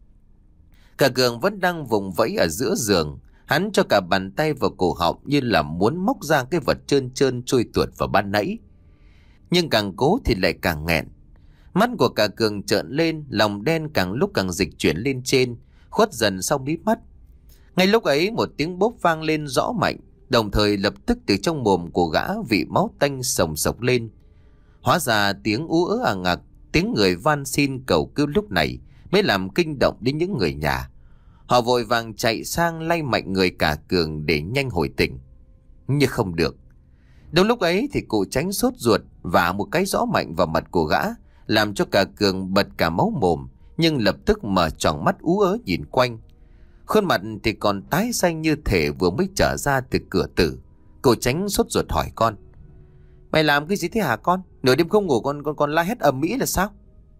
A: Cả Cường vẫn đang vùng vẫy ở giữa giường, hắn cho cả bàn tay vào cổ họng như là muốn móc ra cái vật trơn trơn trôi tuột vào ban nãy. Nhưng càng cố thì lại càng nghẹn. Mắt của cả Cường trợn lên, lòng đen càng lúc càng dịch chuyển lên trên, khuất dần sau mí mắt. Ngay lúc ấy một tiếng bốp vang lên rõ mạnh, đồng thời lập tức từ trong mồm của gã vị máu tanh sồng sộc lên. Hóa ra tiếng ú ớ àng ạc, tiếng người van xin cầu cứu lúc này mới làm kinh động đến những người nhà. Họ vội vàng chạy sang lay mạnh người cả Cường để nhanh hồi tỉnh. Nhưng không được. Đúng lúc ấy thì cụ Tránh sốt ruột và một cái rõ mạnh vào mặt của gã, làm cho cả Cường bật cả máu mồm, nhưng lập tức mở tròn mắt ú ớ nhìn quanh. Khuôn mặt thì còn tái xanh như thể vừa mới trở ra từ cửa tử. Cụ Tránh sốt ruột hỏi con: "Mày làm cái gì thế hả con? Nửa đêm không ngủ con con còn la hét ầm ĩ là sao?"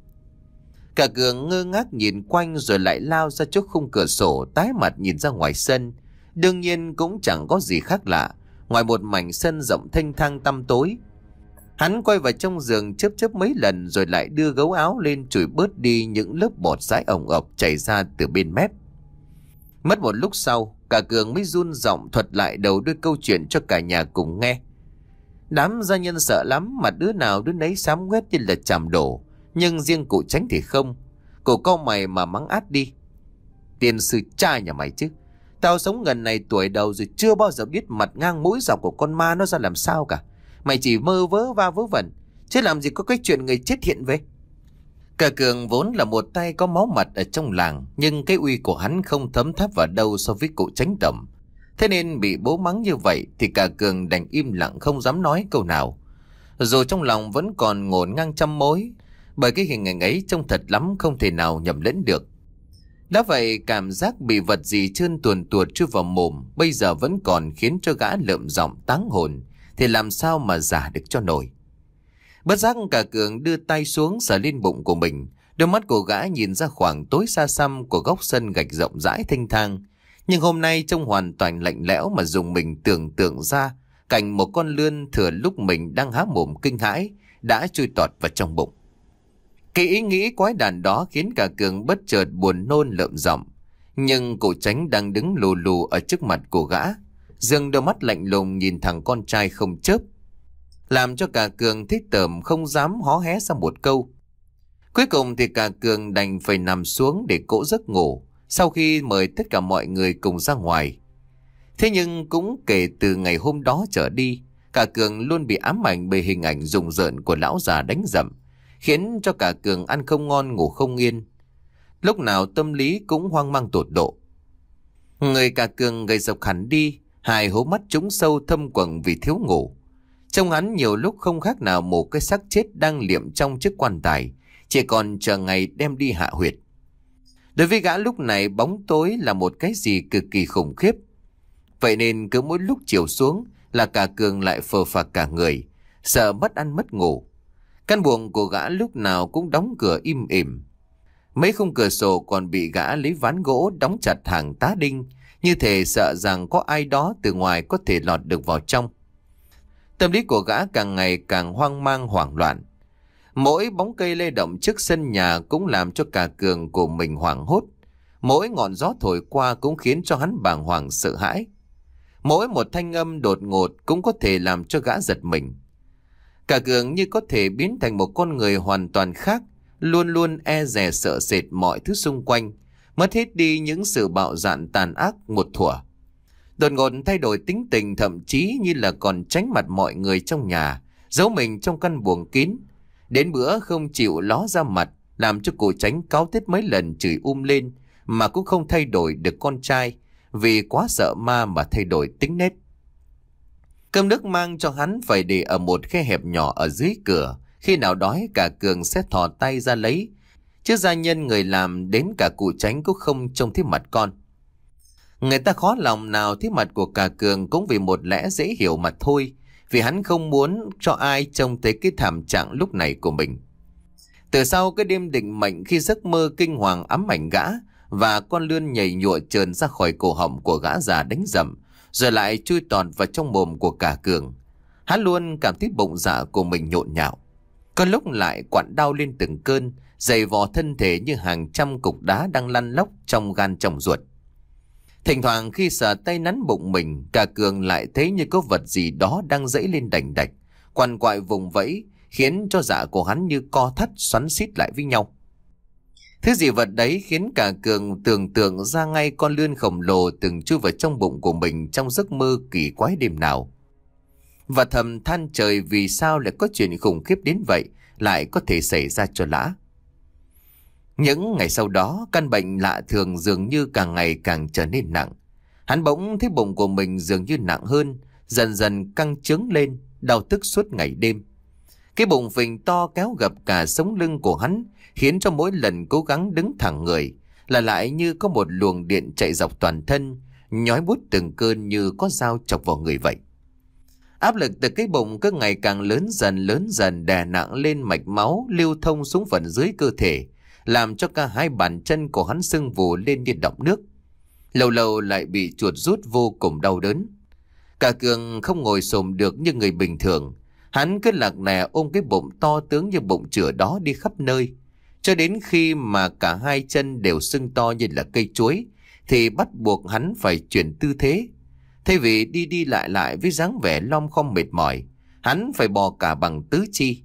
A: Cả Cường ngơ ngác nhìn quanh rồi lại lao ra trước khung cửa sổ, tái mặt nhìn ra ngoài sân. Đương nhiên cũng chẳng có gì khác lạ, ngoài một mảnh sân rộng thênh thang tăm tối. Hắn quay vào trong giường chớp chớp mấy lần rồi lại đưa gấu áo lên chùi bớt đi những lớp bọt dãi ồng ộc chảy ra từ bên mép. Mất một lúc sau, cả Cường mới run giọng thuật lại đầu đuôi câu chuyện cho cả nhà cùng nghe. Đám gia nhân sợ lắm, mà đứa nào đứa nấy xám ngoét như là chàm đổ, nhưng riêng cụ Tránh thì không. Cụ cau mày mà mắng át đi: "Tiên sư cha nhà mày chứ, tao sống gần này tuổi đầu rồi chưa bao giờ biết mặt ngang mũi dọc của con ma nó ra làm sao cả. Mày chỉ mơ vớ va vớ vẩn, chứ làm gì có cái chuyện người chết hiện về." Cả Cường vốn là một tay có máu mặt ở trong làng, nhưng cái uy của hắn không thấm tháp vào đâu so với cụ Tránh Tẩm. Thế nên bị bố mắng như vậy thì cả Cường đành im lặng không dám nói câu nào. Dù trong lòng vẫn còn ngổn ngang trăm mối, bởi cái hình ảnh ấy trông thật lắm, không thể nào nhầm lẫn được. Đã vậy cảm giác bị vật gì trơn tuồn tuột chui vào mồm bây giờ vẫn còn khiến cho gã lợm giọng táng hồn, thì làm sao mà giả được cho nổi. Bất giác cả Cường đưa tay xuống sờ lên bụng của mình. Đôi mắt của gã nhìn ra khoảng tối xa xăm của góc sân gạch rộng rãi thênh thang, nhưng hôm nay trông hoàn toàn lạnh lẽo, mà dùng mình tưởng tượng ra cảnh một con lươn thừa lúc mình đang há mồm kinh hãi đã chui tọt vào trong bụng. Cái ý nghĩ quái đản đó khiến cả Cường bất chợt buồn nôn lợm giọng. Nhưng cụ Tránh đang đứng lù lù ở trước mặt của gã, giương đôi mắt lạnh lùng nhìn thằng con trai không chớp, làm cho cả Cường thích tởm không dám hó hé ra một câu. Cuối cùng thì cả Cường đành phải nằm xuống để cỗ giấc ngủ, sau khi mời tất cả mọi người cùng ra ngoài. Thế nhưng cũng kể từ ngày hôm đó trở đi, cả Cường luôn bị ám ảnh bởi hình ảnh rùng rợn của lão già đánh dậm, khiến cho cả Cường ăn không ngon ngủ không yên. Lúc nào tâm lý cũng hoang mang tột độ. Người cả Cường gầy rộc hẳn đi, hai hố mắt trũng sâu thâm quầng vì thiếu ngủ. Trông hắn nhiều lúc không khác nào một cái xác chết đang liệm trong chiếc quan tài, chỉ còn chờ ngày đem đi hạ huyệt. Đối với gã lúc này bóng tối là một cái gì cực kỳ khủng khiếp. Vậy nên cứ mỗi lúc chiều xuống là cả Cường lại phờ phạc cả người, sợ mất ăn mất ngủ. Căn buồng của gã lúc nào cũng đóng cửa im ỉm. Mấy khung cửa sổ còn bị gã lấy ván gỗ đóng chặt hàng tá đinh, như thể sợ rằng có ai đó từ ngoài có thể lọt được vào trong. Tâm lý của gã càng ngày càng hoang mang hoảng loạn. Mỗi bóng cây lay động trước sân nhà cũng làm cho cả Cường của mình hoảng hốt. Mỗi ngọn gió thổi qua cũng khiến cho hắn bàng hoàng sợ hãi. Mỗi một thanh âm đột ngột cũng có thể làm cho gã giật mình. Cả Cường như có thể biến thành một con người hoàn toàn khác, luôn luôn e dè sợ sệt mọi thứ xung quanh, mất hết đi những sự bạo dạn tàn ác một thuở. Đột ngột thay đổi tính tình, thậm chí như là còn tránh mặt mọi người trong nhà, giấu mình trong căn buồng kín. Đến bữa không chịu ló ra mặt, làm cho cụ Tránh cáu tiết mấy lần chửi um lên, mà cũng không thay đổi được con trai, vì quá sợ ma mà thay đổi tính nết. Cơm nước mang cho hắn phải để ở một khe hẹp nhỏ ở dưới cửa, khi nào đói cả Cường sẽ thò tay ra lấy, chứ gia nhân người làm đến cả cụ Tránh cũng không trông thấy mặt con. Người ta khó lòng nào thấy mặt của cả Cường cũng vì một lẽ dễ hiểu mà thôi, vì hắn không muốn cho ai trông thấy cái thảm trạng lúc này của mình. Từ sau cái đêm định mệnh khi giấc mơ kinh hoàng ám ảnh gã, và con lươn nhảy nhụa trườn ra khỏi cổ họng của gã già đánh dậm, rồi lại chui tọt vào trong mồm của cả Cường. Hắn luôn cảm thấy bụng dạ của mình nhộn nhạo, có lúc lại quặn đau lên từng cơn, dày vò thân thể như hàng trăm cục đá đang lăn lóc trong gan trong ruột. Thỉnh thoảng khi sờ tay nắn bụng mình, cả Cường lại thấy như có vật gì đó đang dẫy lên đành đạch, quằn quại vùng vẫy, khiến cho dạ của hắn như co thắt xoắn xít lại với nhau. Thứ gì vật đấy khiến cả Cường tưởng tượng ra ngay con lươn khổng lồ từng chui vào trong bụng của mình trong giấc mơ kỳ quái đêm nào. Và thầm than trời vì sao lại có chuyện khủng khiếp đến vậy lại có thể xảy ra cho lã. Những ngày sau đó, căn bệnh lạ thường dường như càng ngày càng trở nên nặng. Hắn bỗng thấy bụng của mình dường như nặng hơn, dần dần căng trướng lên, đau tức suốt ngày đêm. Cái bụng phình to kéo gập cả sống lưng của hắn, khiến cho mỗi lần cố gắng đứng thẳng người là lại như có một luồng điện chạy dọc toàn thân, nhói buốt từng cơn như có dao chọc vào người vậy. Áp lực từ cái bụng cứ ngày càng lớn dần lớn dần đè nặng lên mạch máu lưu thông xuống phần dưới cơ thể, làm cho cả hai bàn chân của hắn sưng vù lên như đọng nước. Lâu lâu lại bị chuột rút vô cùng đau đớn. Cả Cường không ngồi xổm được như người bình thường. Hắn cứ lạc nè ôm cái bụng to tướng như bụng chửa đó đi khắp nơi, cho đến khi mà cả hai chân đều sưng to như là cây chuối thì bắt buộc hắn phải chuyển tư thế. Thay vì đi đi lại lại với dáng vẻ lom khom mệt mỏi, hắn phải bò cả bằng tứ chi.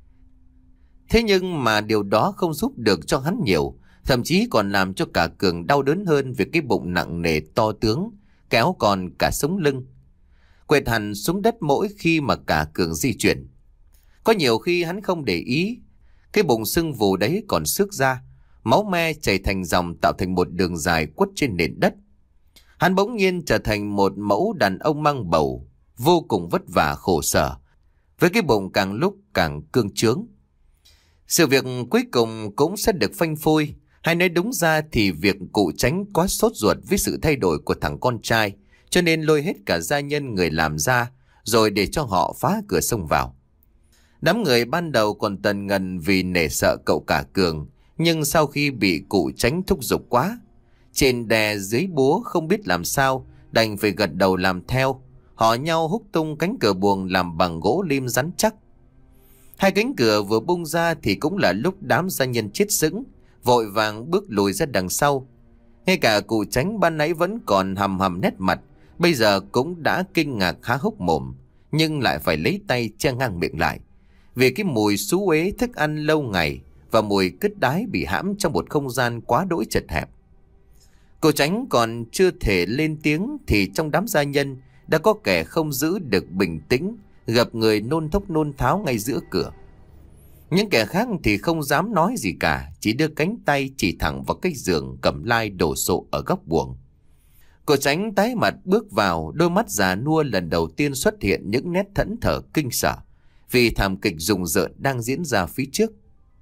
A: Thế nhưng mà điều đó không giúp được cho hắn nhiều, thậm chí còn làm cho cả Cường đau đớn hơn vì cái bụng nặng nề to tướng, kéo còn cả sống lưng, quệt hẳn xuống đất mỗi khi mà cả Cường di chuyển. Có nhiều khi hắn không để ý, cái bụng sưng vù đấy còn xước ra, máu me chảy thành dòng tạo thành một đường dài quất trên nền đất. Hắn bỗng nhiên trở thành một mẫu đàn ông mang bầu, vô cùng vất vả khổ sở, với cái bụng càng lúc càng cương trướng. Sự việc cuối cùng cũng sẽ được phanh phui, hay nói đúng ra thì việc cụ Chánh quá sốt ruột với sự thay đổi của thằng con trai, cho nên lôi hết cả gia nhân người làm ra, rồi để cho họ phá cửa xông vào. Đám người ban đầu còn tần ngần vì nể sợ cậu cả Cường, nhưng sau khi bị cụ Chánh thúc giục quá, trên đè dưới búa không biết làm sao, đành phải gật đầu làm theo. Họ nhau húc tung cánh cửa buồng làm bằng gỗ lim rắn chắc. Hai cánh cửa vừa bung ra thì cũng là lúc đám gia nhân chết sững, vội vàng bước lùi ra đằng sau. Ngay cả cụ Chánh ban nãy vẫn còn hầm hầm nét mặt, bây giờ cũng đã kinh ngạc há hốc mồm, nhưng lại phải lấy tay che ngang miệng lại, vì cái mùi xú uế thức ăn lâu ngày và mùi cứt đái bị hãm trong một không gian quá đỗi chật hẹp. Cụ Chánh còn chưa thể lên tiếng thì trong đám gia nhân đã có kẻ không giữ được bình tĩnh, gặp người nôn thốc nôn tháo ngay giữa cửa. Những kẻ khác thì không dám nói gì cả, chỉ đưa cánh tay chỉ thẳng vào cái giường cầm lai đổ sộ ở góc buồng. Cụ Chánh tái mặt bước vào, đôi mắt già nua lần đầu tiên xuất hiện những nét thẫn thờ kinh sợ, vì thảm kịch rùng rợn đang diễn ra phía trước.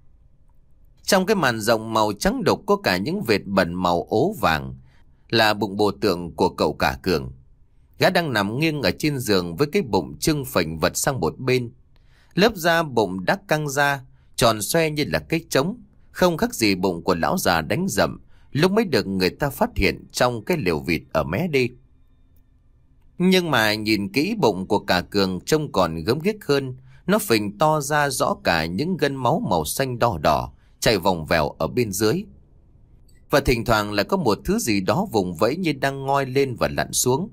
A: Trong cái màn rộng màu trắng đục có cả những vệt bẩn màu ố vàng, là bụng bồ tượng của cậu cả Cường. Gã đang nằm nghiêng ở trên giường với cái bụng trưng phình vật sang một bên. Lớp da bụng đã căng ra, tròn xoe như là cái trống, không khác gì bụng của lão già đánh dậm lúc mới được người ta phát hiện trong cái lều vịt ở mé đi. Nhưng mà nhìn kỹ bụng của cả Cường trông còn gớm ghiếc hơn, nó phình to ra rõ cả những gân máu màu xanh đỏ đỏ chảy vòng vèo ở bên dưới. Và thỉnh thoảng lại có một thứ gì đó vùng vẫy như đang ngoi lên và lặn xuống,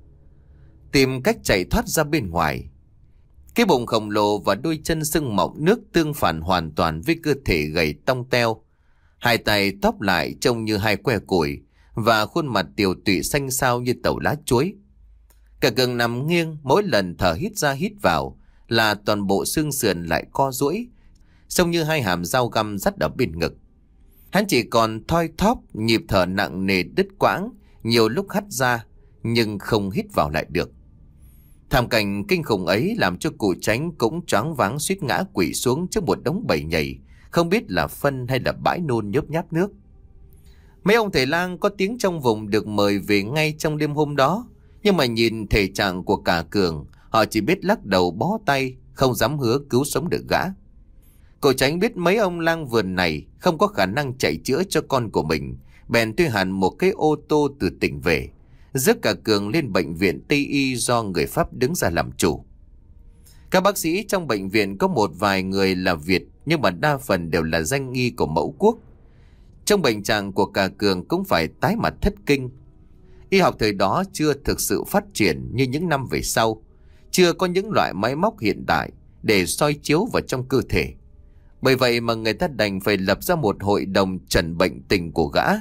A: tìm cách chạy thoát ra bên ngoài. Cái bụng khổng lồ và đôi chân sưng mọng nước tương phản hoàn toàn với cơ thể gầy tông teo. Hai tay tóp lại trông như hai que củi, và khuôn mặt tiều tụy xanh xao như tàu lá chuối. Cả Cường nằm nghiêng, mỗi lần thở hít ra hít vào là toàn bộ xương sườn lại co duỗi, trông như hai hàm dao găm dắt ở bên ngực. Hắn chỉ còn thoi thóp, nhịp thở nặng nề đứt quãng, nhiều lúc hắt ra nhưng không hít vào lại được. Thảm cảnh kinh khủng ấy làm cho cụ Chánh cũng choáng váng suýt ngã quỵ xuống trước một đống bầy nhầy, không biết là phân hay là bãi nôn nhớp nháp nước. Mấy ông thầy lang có tiếng trong vùng được mời về ngay trong đêm hôm đó, nhưng mà nhìn thể trạng của cả Cường, họ chỉ biết lắc đầu bó tay, không dám hứa cứu sống được gã. Cụ Chánh biết mấy ông lang vườn này không có khả năng chạy chữa cho con của mình, bèn thuê hẳn một cái ô tô từ tỉnh về, rước cả Cường lên bệnh viện Tây Y do người Pháp đứng ra làm chủ. Các bác sĩ trong bệnh viện có một vài người là Việt, nhưng mà đa phần đều là danh y của mẫu quốc. Trong bệnh trạng của cả Cường cũng phải tái mặt thất kinh. Y học thời đó chưa thực sự phát triển như những năm về sau, chưa có những loại máy móc hiện đại để soi chiếu vào trong cơ thể. Bởi vậy mà người ta đành phải lập ra một hội đồng trần bệnh tình của gã.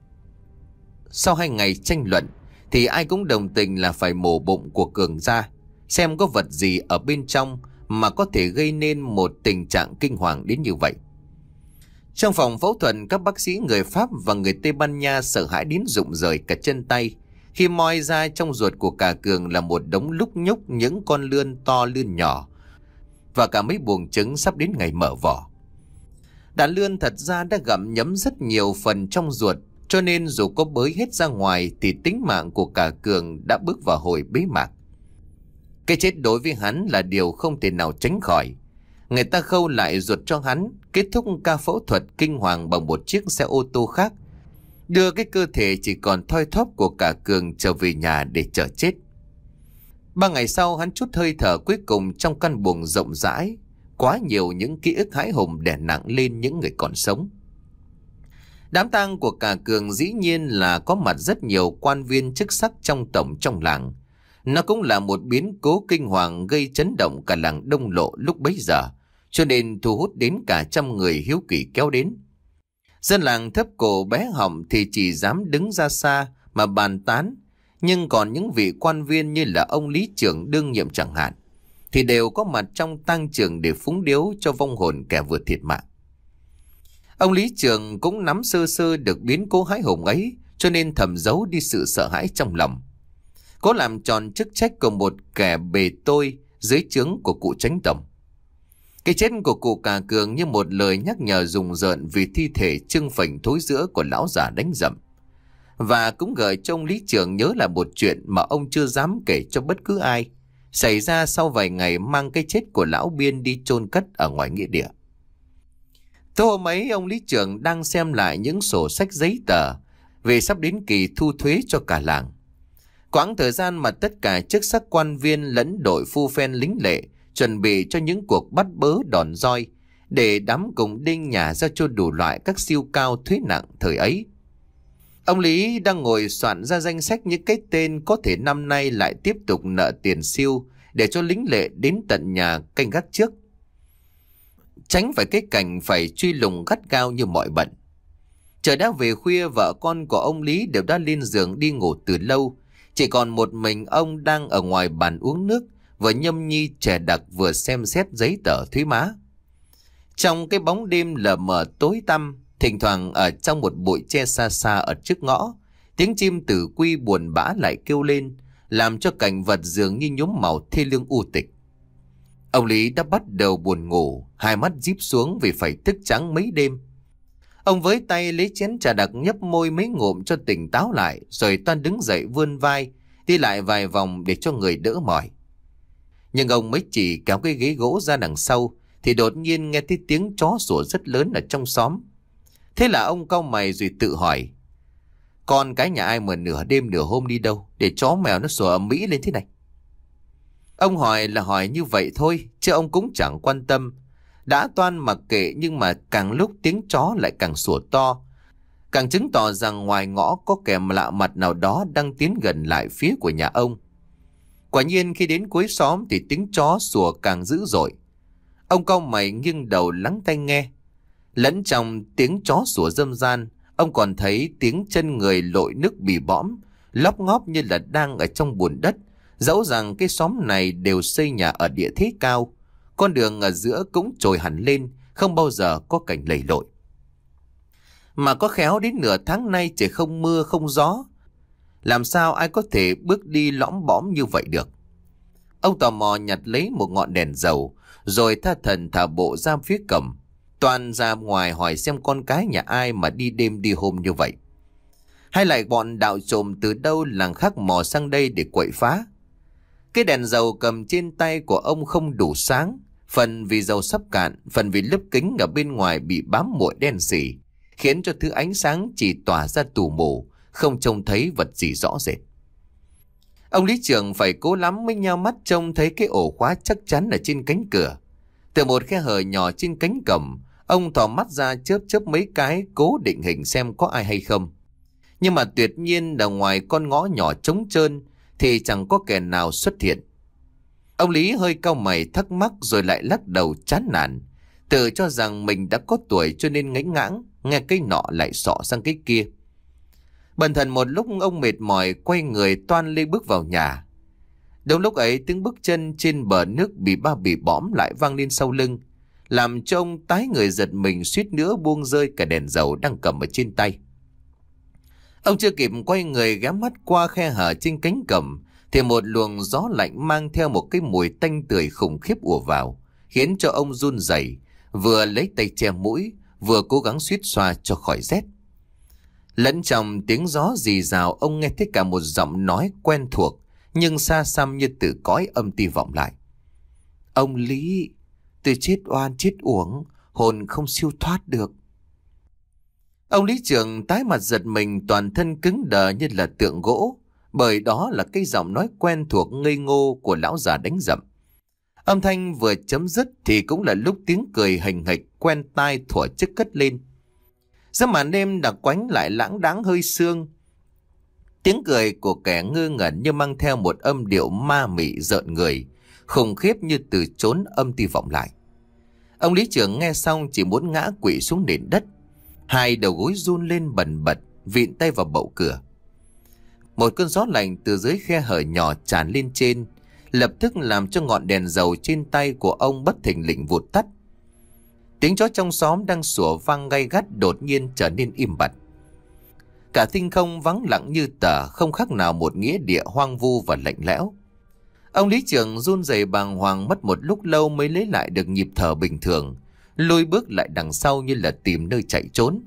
A: Sau hai ngày tranh luận thì ai cũng đồng tình là phải mổ bụng của Cường ra, xem có vật gì ở bên trong mà có thể gây nên một tình trạng kinh hoàng đến như vậy. Trong phòng phẫu thuật, các bác sĩ người Pháp và người Tây Ban Nha sợ hãi đến rụng rời cả chân tay khi moi ra trong ruột của cả Cường là một đống lúc nhúc những con lươn to lươn nhỏ và cả mấy buồng trứng sắp đến ngày mở vỏ. Đàn lươn thật ra đã gặm nhấm rất nhiều phần trong ruột, cho nên dù có bới hết ra ngoài thì tính mạng của cả Cường đã bước vào hồi bế mạc. Cái chết đối với hắn là điều không thể nào tránh khỏi. Người ta khâu lại ruột cho hắn, kết thúc ca phẫu thuật kinh hoàng bằng một chiếc xe ô tô khác, đưa cái cơ thể chỉ còn thoi thóp của cả Cường trở về nhà để chờ chết. Ba ngày sau, hắn trút hơi thở cuối cùng trong căn buồng rộng rãi. Quá nhiều những ký ức hãi hùng đè nặng lên những người còn sống. Đám tang của cả Cường dĩ nhiên là có mặt rất nhiều quan viên chức sắc trong tổng trong làng. Nó cũng là một biến cố kinh hoàng gây chấn động cả làng Đông Lộ lúc bấy giờ, cho nên thu hút đến cả trăm người hiếu kỳ kéo đến. Dân làng thấp cổ bé họng thì chỉ dám đứng ra xa mà bàn tán, nhưng còn những vị quan viên như là ông lý trưởng đương nhiệm chẳng hạn thì đều có mặt trong tang trường để phúng điếu cho vong hồn kẻ vừa thiệt mạng. Ông lý trưởng cũng nắm sơ sơ được biến cố hãi hùng ấy, cho nên thầm giấu đi sự sợ hãi trong lòng, cố làm tròn chức trách của một kẻ bề tôi dưới trướng của cụ chánh tổng. Cái chết của cụ cả Cường như một lời nhắc nhở rùng rợn vì thi thể trưng phình thối rữa của lão già đánh dậm, và cũng gợi cho ông lý trưởng nhớ là một chuyện mà ông chưa dám kể cho bất cứ ai, xảy ra sau vài ngày mang cái chết của lão Biên đi chôn cất ở ngoài nghĩa địa. Tối hôm ấy, ông lý trưởng đang xem lại những sổ sách giấy tờ về sắp đến kỳ thu thuế cho cả làng. Quãng thời gian mà tất cả chức sắc quan viên lẫn đội phu phen lính lệ chuẩn bị cho những cuộc bắt bớ đòn roi để đám cùng đinh nhà ra cho đủ loại các siêu cao thuế nặng thời ấy. Ông Lý đang ngồi soạn ra danh sách những cái tên có thể năm nay lại tiếp tục nợ tiền siêu để cho lính lệ đến tận nhà canh gác trước, tránh phải cái cảnh phải truy lùng gắt gao như mọi bận. Trời đã về khuya, vợ con của ông Lý đều đã lên giường đi ngủ từ lâu, chỉ còn một mình ông đang ở ngoài bàn uống nước, vừa nhâm nhi chè đặc vừa xem xét giấy tờ thuế má. Trong cái bóng đêm lờ mờ tối tăm, thỉnh thoảng ở trong một bụi tre xa xa ở trước ngõ, tiếng chim tử quy buồn bã lại kêu lên, làm cho cảnh vật dường như nhuốm màu thê lương u tịch. Ông Lý đã bắt đầu buồn ngủ, hai mắt díp xuống vì phải thức trắng mấy đêm. Ông với tay lấy chén trà đặc nhấp môi mấy ngụm cho tỉnh táo lại, rồi toan đứng dậy vươn vai, đi lại vài vòng để cho người đỡ mỏi. Nhưng ông mới chỉ kéo cái ghế gỗ ra đằng sau thì đột nhiên nghe thấy tiếng chó sủa rất lớn ở trong xóm. Thế là ông cau mày rồi tự hỏi, con cái nhà ai mà nửa đêm nửa hôm đi đâu để chó mèo nó sủa ầm ĩ lên thế này? Ông hỏi là hỏi như vậy thôi, chứ ông cũng chẳng quan tâm. Đã toan mặc kệ, nhưng mà càng lúc tiếng chó lại càng sủa to, càng chứng tỏ rằng ngoài ngõ có kẻ lạ mặt nào đó đang tiến gần lại phía của nhà ông. Quả nhiên khi đến cuối xóm thì tiếng chó sủa càng dữ dội. Ông cau mày nghiêng đầu lắng tai nghe. Lẫn trong tiếng chó sủa râm ran, ông còn thấy tiếng chân người lội nước bì bõm, lóp ngóp như là đang ở trong bùn đất. Dẫu rằng cái xóm này đều xây nhà ở địa thế cao, con đường ở giữa cũng trồi hẳn lên, không bao giờ có cảnh lầy lội. Mà có khéo đến nửa tháng nay trời không mưa không gió, làm sao ai có thể bước đi lõm bõm như vậy được? Ông tò mò nhặt lấy một ngọn đèn dầu, rồi tha thần thả bộ ra phía cổng, toàn ra ngoài hỏi xem con cái nhà ai mà đi đêm đi hôm như vậy. Hay lại bọn đạo trộm từ đâu làng khác mò sang đây để quậy phá? Cái đèn dầu cầm trên tay của ông không đủ sáng, phần vì dầu sắp cạn, phần vì lớp kính ở bên ngoài bị bám muội đen sì, khiến cho thứ ánh sáng chỉ tỏa ra tù mù, không trông thấy vật gì rõ rệt. Ông lý trưởng phải cố lắm mới nheo mắt trông thấy cái ổ khóa chắc chắn ở trên cánh cửa. Từ một khe hở nhỏ trên cánh cổng, ông thò mắt ra chớp chớp mấy cái cố định hình xem có ai hay không. Nhưng mà tuyệt nhiên là ngoài con ngõ nhỏ trống trơn thì chẳng có kẻ nào xuất hiện. Ông Lý hơi cau mày thắc mắc rồi lại lắc đầu chán nản, tự cho rằng mình đã có tuổi cho nên ngấy ngãng, nghe cái nọ lại xọ sang cái kia. Bần thần một lúc ông mệt mỏi quay người toan lê bước vào nhà. Đúng lúc ấy tiếng bước chân trên bờ nước bị ba bị bõm lại vang lên sau lưng, làm cho ông tái người giật mình suýt nữa buông rơi cả đèn dầu đang cầm ở trên tay. Ông chưa kịp quay người ghé mắt qua khe hở trên cánh cổng thì một luồng gió lạnh mang theo một cái mùi tanh tưởi khủng khiếp ùa vào, khiến cho ông run rẩy, vừa lấy tay che mũi, vừa cố gắng suýt xoa cho khỏi rét. Lẫn trong tiếng gió rì rào, ông nghe thấy cả một giọng nói quen thuộc nhưng xa xăm như từ cõi âm ti vọng lại. Ông Lý, tôi chết oan chết uổng, hồn không siêu thoát được. Ông lý trưởng tái mặt giật mình, toàn thân cứng đờ như là tượng gỗ, bởi đó là cái giọng nói quen thuộc ngây ngô của lão già đánh dậm. Âm thanh vừa chấm dứt thì cũng là lúc tiếng cười hình hịch quen tai thuở trước cất lên. Giữa màn đêm đặc quánh lại lãng đãng hơi sương. Tiếng cười của kẻ ngơ ngẩn như mang theo một âm điệu ma mị rợn người, khủng khiếp như từ chốn âm ti vọng lại. Ông lý trưởng nghe xong chỉ muốn ngã quỵ xuống nền đất, hai đầu gối run lên bần bật, vịn tay vào bậu cửa. Một cơn gió lạnh từ dưới khe hở nhỏ tràn lên trên, lập tức làm cho ngọn đèn dầu trên tay của ông bất thình lình vụt tắt. Tiếng chó trong xóm đang sủa vang gay gắt đột nhiên trở nên im bặt. Cả thinh không vắng lặng như tờ, không khác nào một nghĩa địa hoang vu và lạnh lẽo. Ông lý trưởng run rẩy bàng hoàng, mất một lúc lâu mới lấy lại được nhịp thở bình thường, lùi bước lại đằng sau như là tìm nơi chạy trốn.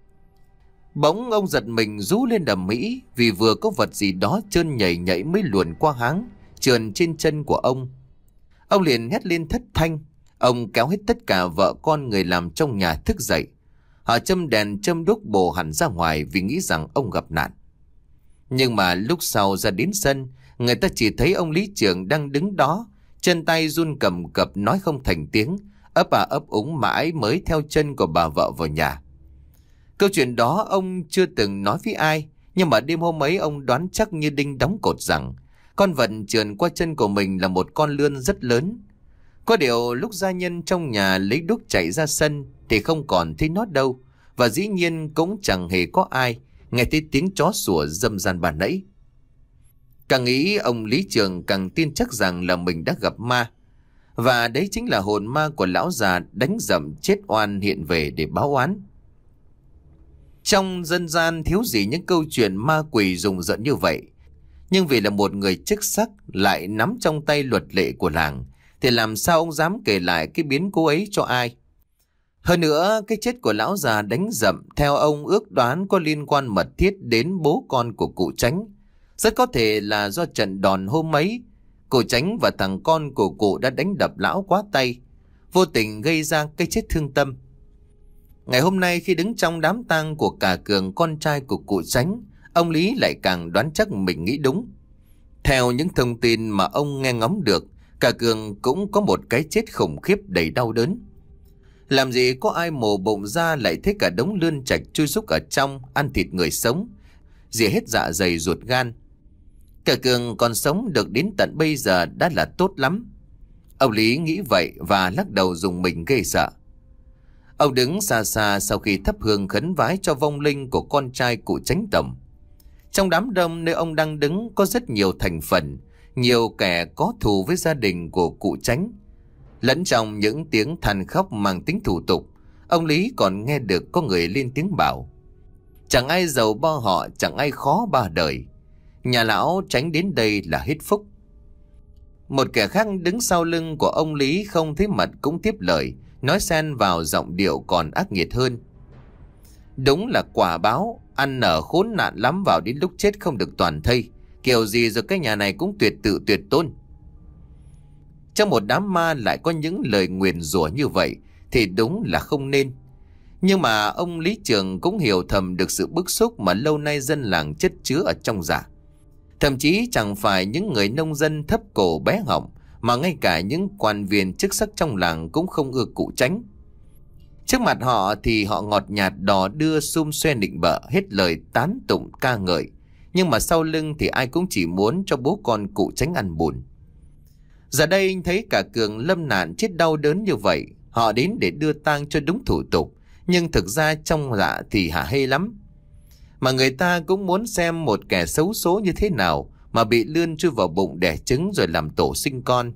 A: Bỗng ông giật mình rú lên đầm mỹ, vì vừa có vật gì đó trơn nhảy nhảy mới luồn qua háng, trườn trên chân của ông. Ông liền hét lên thất thanh. Ông kéo hết tất cả vợ con người làm trong nhà thức dậy. Họ châm đèn châm đuốc bồ hẳn ra ngoài vì nghĩ rằng ông gặp nạn. Nhưng mà lúc sau ra đến sân, người ta chỉ thấy ông lý trưởng đang đứng đó, chân tay run cầm cập nói không thành tiếng, ấp à ấp úng mãi mới theo chân của bà vợ vào nhà. Câu chuyện đó ông chưa từng nói với ai, nhưng mà đêm hôm ấy ông đoán chắc như đinh đóng cột rằng con vật trườn qua chân của mình là một con lươn rất lớn. Có điều lúc gia nhân trong nhà lấy đuốc chạy ra sân thì không còn thấy nó đâu, và dĩ nhiên cũng chẳng hề có ai nghe thấy tiếng chó sủa râm ran ban nãy. Càng nghĩ ông lý trưởng càng tin chắc rằng là mình đã gặp ma, và đấy chính là hồn ma của lão già đánh dậm chết oan hiện về để báo oán. Trong dân gian thiếu gì những câu chuyện ma quỷ rùng rợn như vậy, nhưng vì là một người chức sắc lại nắm trong tay luật lệ của làng, thì làm sao ông dám kể lại cái biến cố ấy cho ai. Hơn nữa, cái chết của lão già đánh dậm theo ông ước đoán có liên quan mật thiết đến bố con của cụ Chánh. Rất có thể là do trận đòn hôm ấy, cụ Chánh và thằng con của cụ đã đánh đập lão quá tay, vô tình gây ra cái chết thương tâm. Ngày hôm nay khi đứng trong đám tang của cả Cường, con trai của cụ Chánh, ông Lý lại càng đoán chắc mình nghĩ đúng. Theo những thông tin mà ông nghe ngóng được, cả Cường cũng có một cái chết khủng khiếp đầy đau đớn. Làm gì có ai mổ bụng ra lại thấy cả đống lươn trạch chui rúc ở trong, ăn thịt người sống, rỉa hết dạ dày ruột gan. Cả Cường còn sống được đến tận bây giờ đã là tốt lắm. Ông Lý nghĩ vậy và lắc đầu rùng mình ghê sợ. Ông đứng xa xa sau khi thắp hương khấn vái cho vong linh của con trai cụ Chánh tổng. Trong đám đông nơi ông đang đứng có rất nhiều thành phần, nhiều kẻ có thù với gia đình của cụ Chánh. Lẫn trong những tiếng than khóc mang tính thủ tục, ông Lý còn nghe được có người lên tiếng bảo: chẳng ai giàu ba họ, chẳng ai khó ba đời. Nhà lão Chánh đến đây là hết phúc. Một kẻ khác đứng sau lưng của ông Lý không thấy mặt cũng tiếp lời, nói xen vào giọng điệu còn ác nghiệt hơn: đúng là quả báo, ăn nở khốn nạn lắm, vào đến lúc chết không được toàn thây. Kiểu gì rồi cái nhà này cũng tuyệt tự tuyệt tôn. Trong một đám ma lại có những lời nguyền rủa như vậy thì đúng là không nên. Nhưng mà ông lý trưởng cũng hiểu thầm được sự bức xúc mà lâu nay dân làng chất chứa ở trong dạ. Thậm chí chẳng phải những người nông dân thấp cổ bé họng, mà ngay cả những quan viên chức sắc trong làng cũng không ưa cụ Chánh. Trước mặt họ thì họ ngọt nhạt đò đưa xum xoe nịnh bợ, hết lời tán tụng ca ngợi. Nhưng mà sau lưng thì ai cũng chỉ muốn cho bố con cụ Chánh ăn bùn. Giờ đây anh thấy cả Cường lâm nạn chết đau đớn như vậy. Họ đến để đưa tang cho đúng thủ tục, nhưng thực ra trong dạ thì hả hê lắm. Mà người ta cũng muốn xem một kẻ xấu số như thế nào mà bị lươn chui vào bụng đẻ trứng rồi làm tổ sinh con.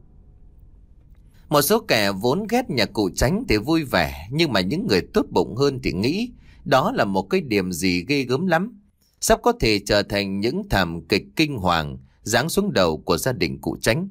A: Một số kẻ vốn ghét nhà cụ Chánh thì vui vẻ, nhưng mà những người tốt bụng hơn thì nghĩ đó là một cái điểm gì ghê gớm lắm, sắp có thể trở thành những thảm kịch kinh hoàng giáng xuống đầu của gia đình cụ Chánh.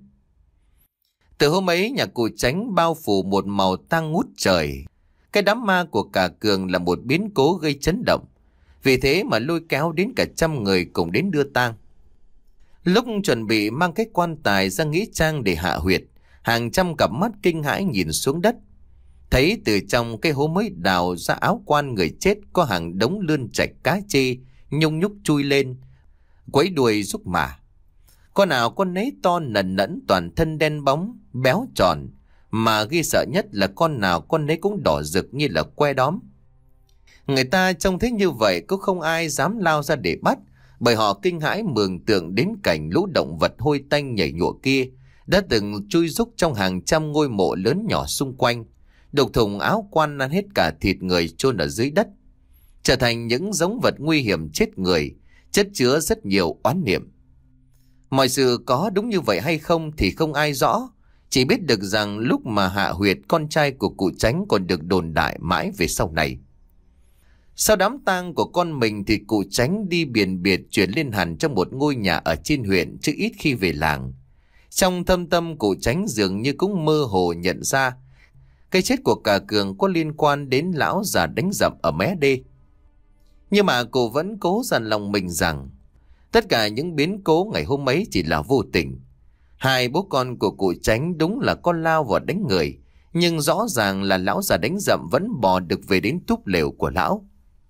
A: Từ hôm ấy nhà cụ Chánh bao phủ một màu tang ngút trời. Cái đám ma của cả Cường là một biến cố gây chấn động, vì thế mà lôi kéo đến cả trăm người cùng đến đưa tang. Lúc chuẩn bị mang cái quan tài ra nghĩa trang để hạ huyệt, hàng trăm cặp mắt kinh hãi nhìn xuống đất. Thấy từ trong cái hố mới đào ra áo quan người chết có hàng đống lươn trạch cá chê nhung nhúc chui lên, quấy đuôi rúc mả. Con nào con nấy to nần nẫn, toàn thân đen bóng, béo tròn, mà ghi sợ nhất là con nào con nấy cũng đỏ rực như là que đóm. Người ta trông thấy như vậy cũng không ai dám lao ra để bắt, bởi họ kinh hãi mường tượng đến cảnh lũ động vật hôi tanh nhảy nhụa kia đã từng chui rúc trong hàng trăm ngôi mộ lớn nhỏ xung quanh, đục thùng áo quan ăn hết cả thịt người chôn ở dưới đất, trở thành những giống vật nguy hiểm chết người, chất chứa rất nhiều oán niệm. Mọi sự có đúng như vậy hay không thì không ai rõ, chỉ biết được rằng lúc mà hạ huyệt con trai của cụ Chánh còn được đồn đại mãi về sau này. Sau đám tang của con mình thì cụ Chánh đi biển biệt chuyển lên hẳn trong một ngôi nhà ở trên huyện, chứ ít khi về làng. Trong thâm tâm cụ Chánh dường như cũng mơ hồ nhận ra cái chết của cả Cường có liên quan đến lão già đánh dậm ở mé đê. Nhưng mà cụ vẫn cố dằn lòng mình rằng tất cả những biến cố ngày hôm ấy chỉ là vô tình. Hai bố con của cụ Chánh đúng là con lao vào đánh người, nhưng rõ ràng là lão già đánh dậm vẫn bò được về đến túp lều của lão.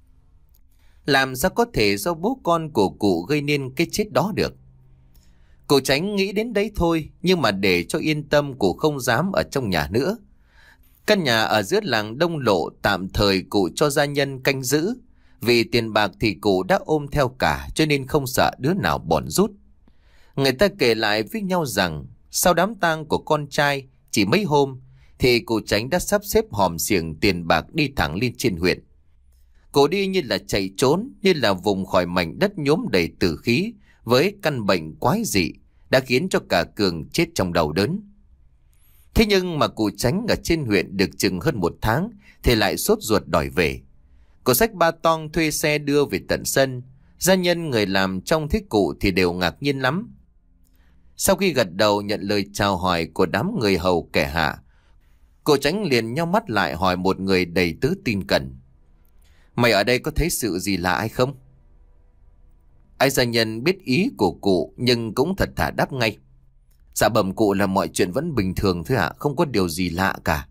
A: Làm sao có thể do bố con của cụ gây nên cái chết đó được? Cụ Chánh nghĩ đến đấy thôi, nhưng mà để cho yên tâm cụ không dám ở trong nhà nữa. Căn nhà ở giữa làng Đông Lộ tạm thời cụ cho gia nhân canh giữ, vì tiền bạc thì cụ đã ôm theo cả, cho nên không sợ đứa nào bòn rút. Người ta kể lại với nhau rằng sau đám tang của con trai chỉ mấy hôm thì cụ Chánh đã sắp xếp hòm xiềng tiền bạc đi thẳng lên trên huyện. Cụ đi như là chạy trốn, như là vùng khỏi mảnh đất nhuốm đầy tử khí với căn bệnh quái dị đã khiến cho cả Cường chết trong đau đớn. Thế nhưng mà cụ Chánh ở trên huyện được chừng hơn một tháng thì lại sốt ruột đòi về. Cụ xách ba toang thuê xe đưa về tận sân. Gia nhân người làm trong thiết cụ thì đều ngạc nhiên lắm. Sau khi gật đầu nhận lời chào hỏi của đám người hầu kẻ hạ, cụ Chánh liền nheo mắt lại hỏi một người đầy tứ tin cẩn: "Mày ở đây có thấy sự gì lạ hay không?" Ai gia nhân biết ý của cụ nhưng cũng thật thà đáp ngay: "Dạ bẩm cụ là mọi chuyện vẫn bình thường thôi ạ, không có điều gì lạ cả."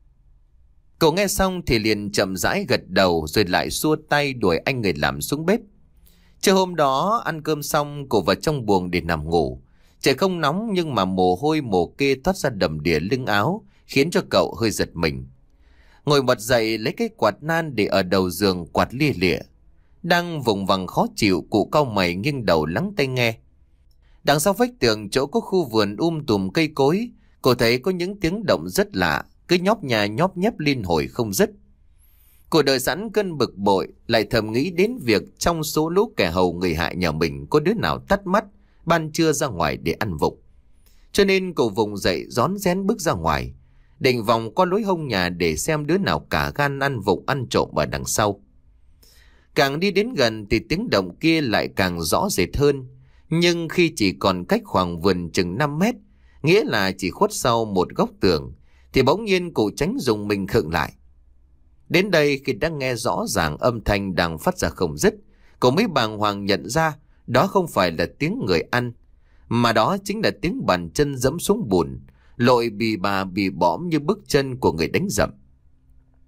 A: Cậu nghe xong thì liền chậm rãi gật đầu rồi lại xua tay đuổi anh người làm xuống bếp. Trưa hôm đó ăn cơm xong, cậu vào trong buồng để nằm ngủ. Trời không nóng nhưng mà mồ hôi mồ kê toát ra đầm đìa lưng áo, khiến cho cậu hơi giật mình. Ngồi bật dậy lấy cái quạt nan để ở đầu giường quạt lia lịa. Đang vùng vằng khó chịu, cụ cau mày nghiêng đầu lắng tai nghe. Đằng sau vách tường chỗ có khu vườn um tùm cây cối, cô thấy có những tiếng động rất lạ, cứ nhóp nhà nhóp nhép liên hồi không dứt. Cô đợi sẵn cơn bực bội, lại thầm nghĩ đến việc trong số lũ kẻ hầu người hại nhà mình có đứa nào tắt mắt ban trưa ra ngoài để ăn vụng. Cho nên cô vùng dậy rón rén bước ra ngoài, định vòng qua lối hông nhà để xem đứa nào cả gan ăn vụng ăn trộm ở đằng sau. Càng đi đến gần thì tiếng động kia lại càng rõ rệt hơn, nhưng khi chỉ còn cách khoảng vườn chừng năm mét, nghĩa là chỉ khuất sau một góc tường, thì bỗng nhiên cụ Chánh dùng mình khựng lại. Đến đây khi đã nghe rõ ràng âm thanh đang phát ra không dứt, cậu mới bàng hoàng nhận ra đó không phải là tiếng người ăn, mà đó chính là tiếng bàn chân giẫm xuống bùn, lội bì bà bì bõm như bước chân của người đánh dậm.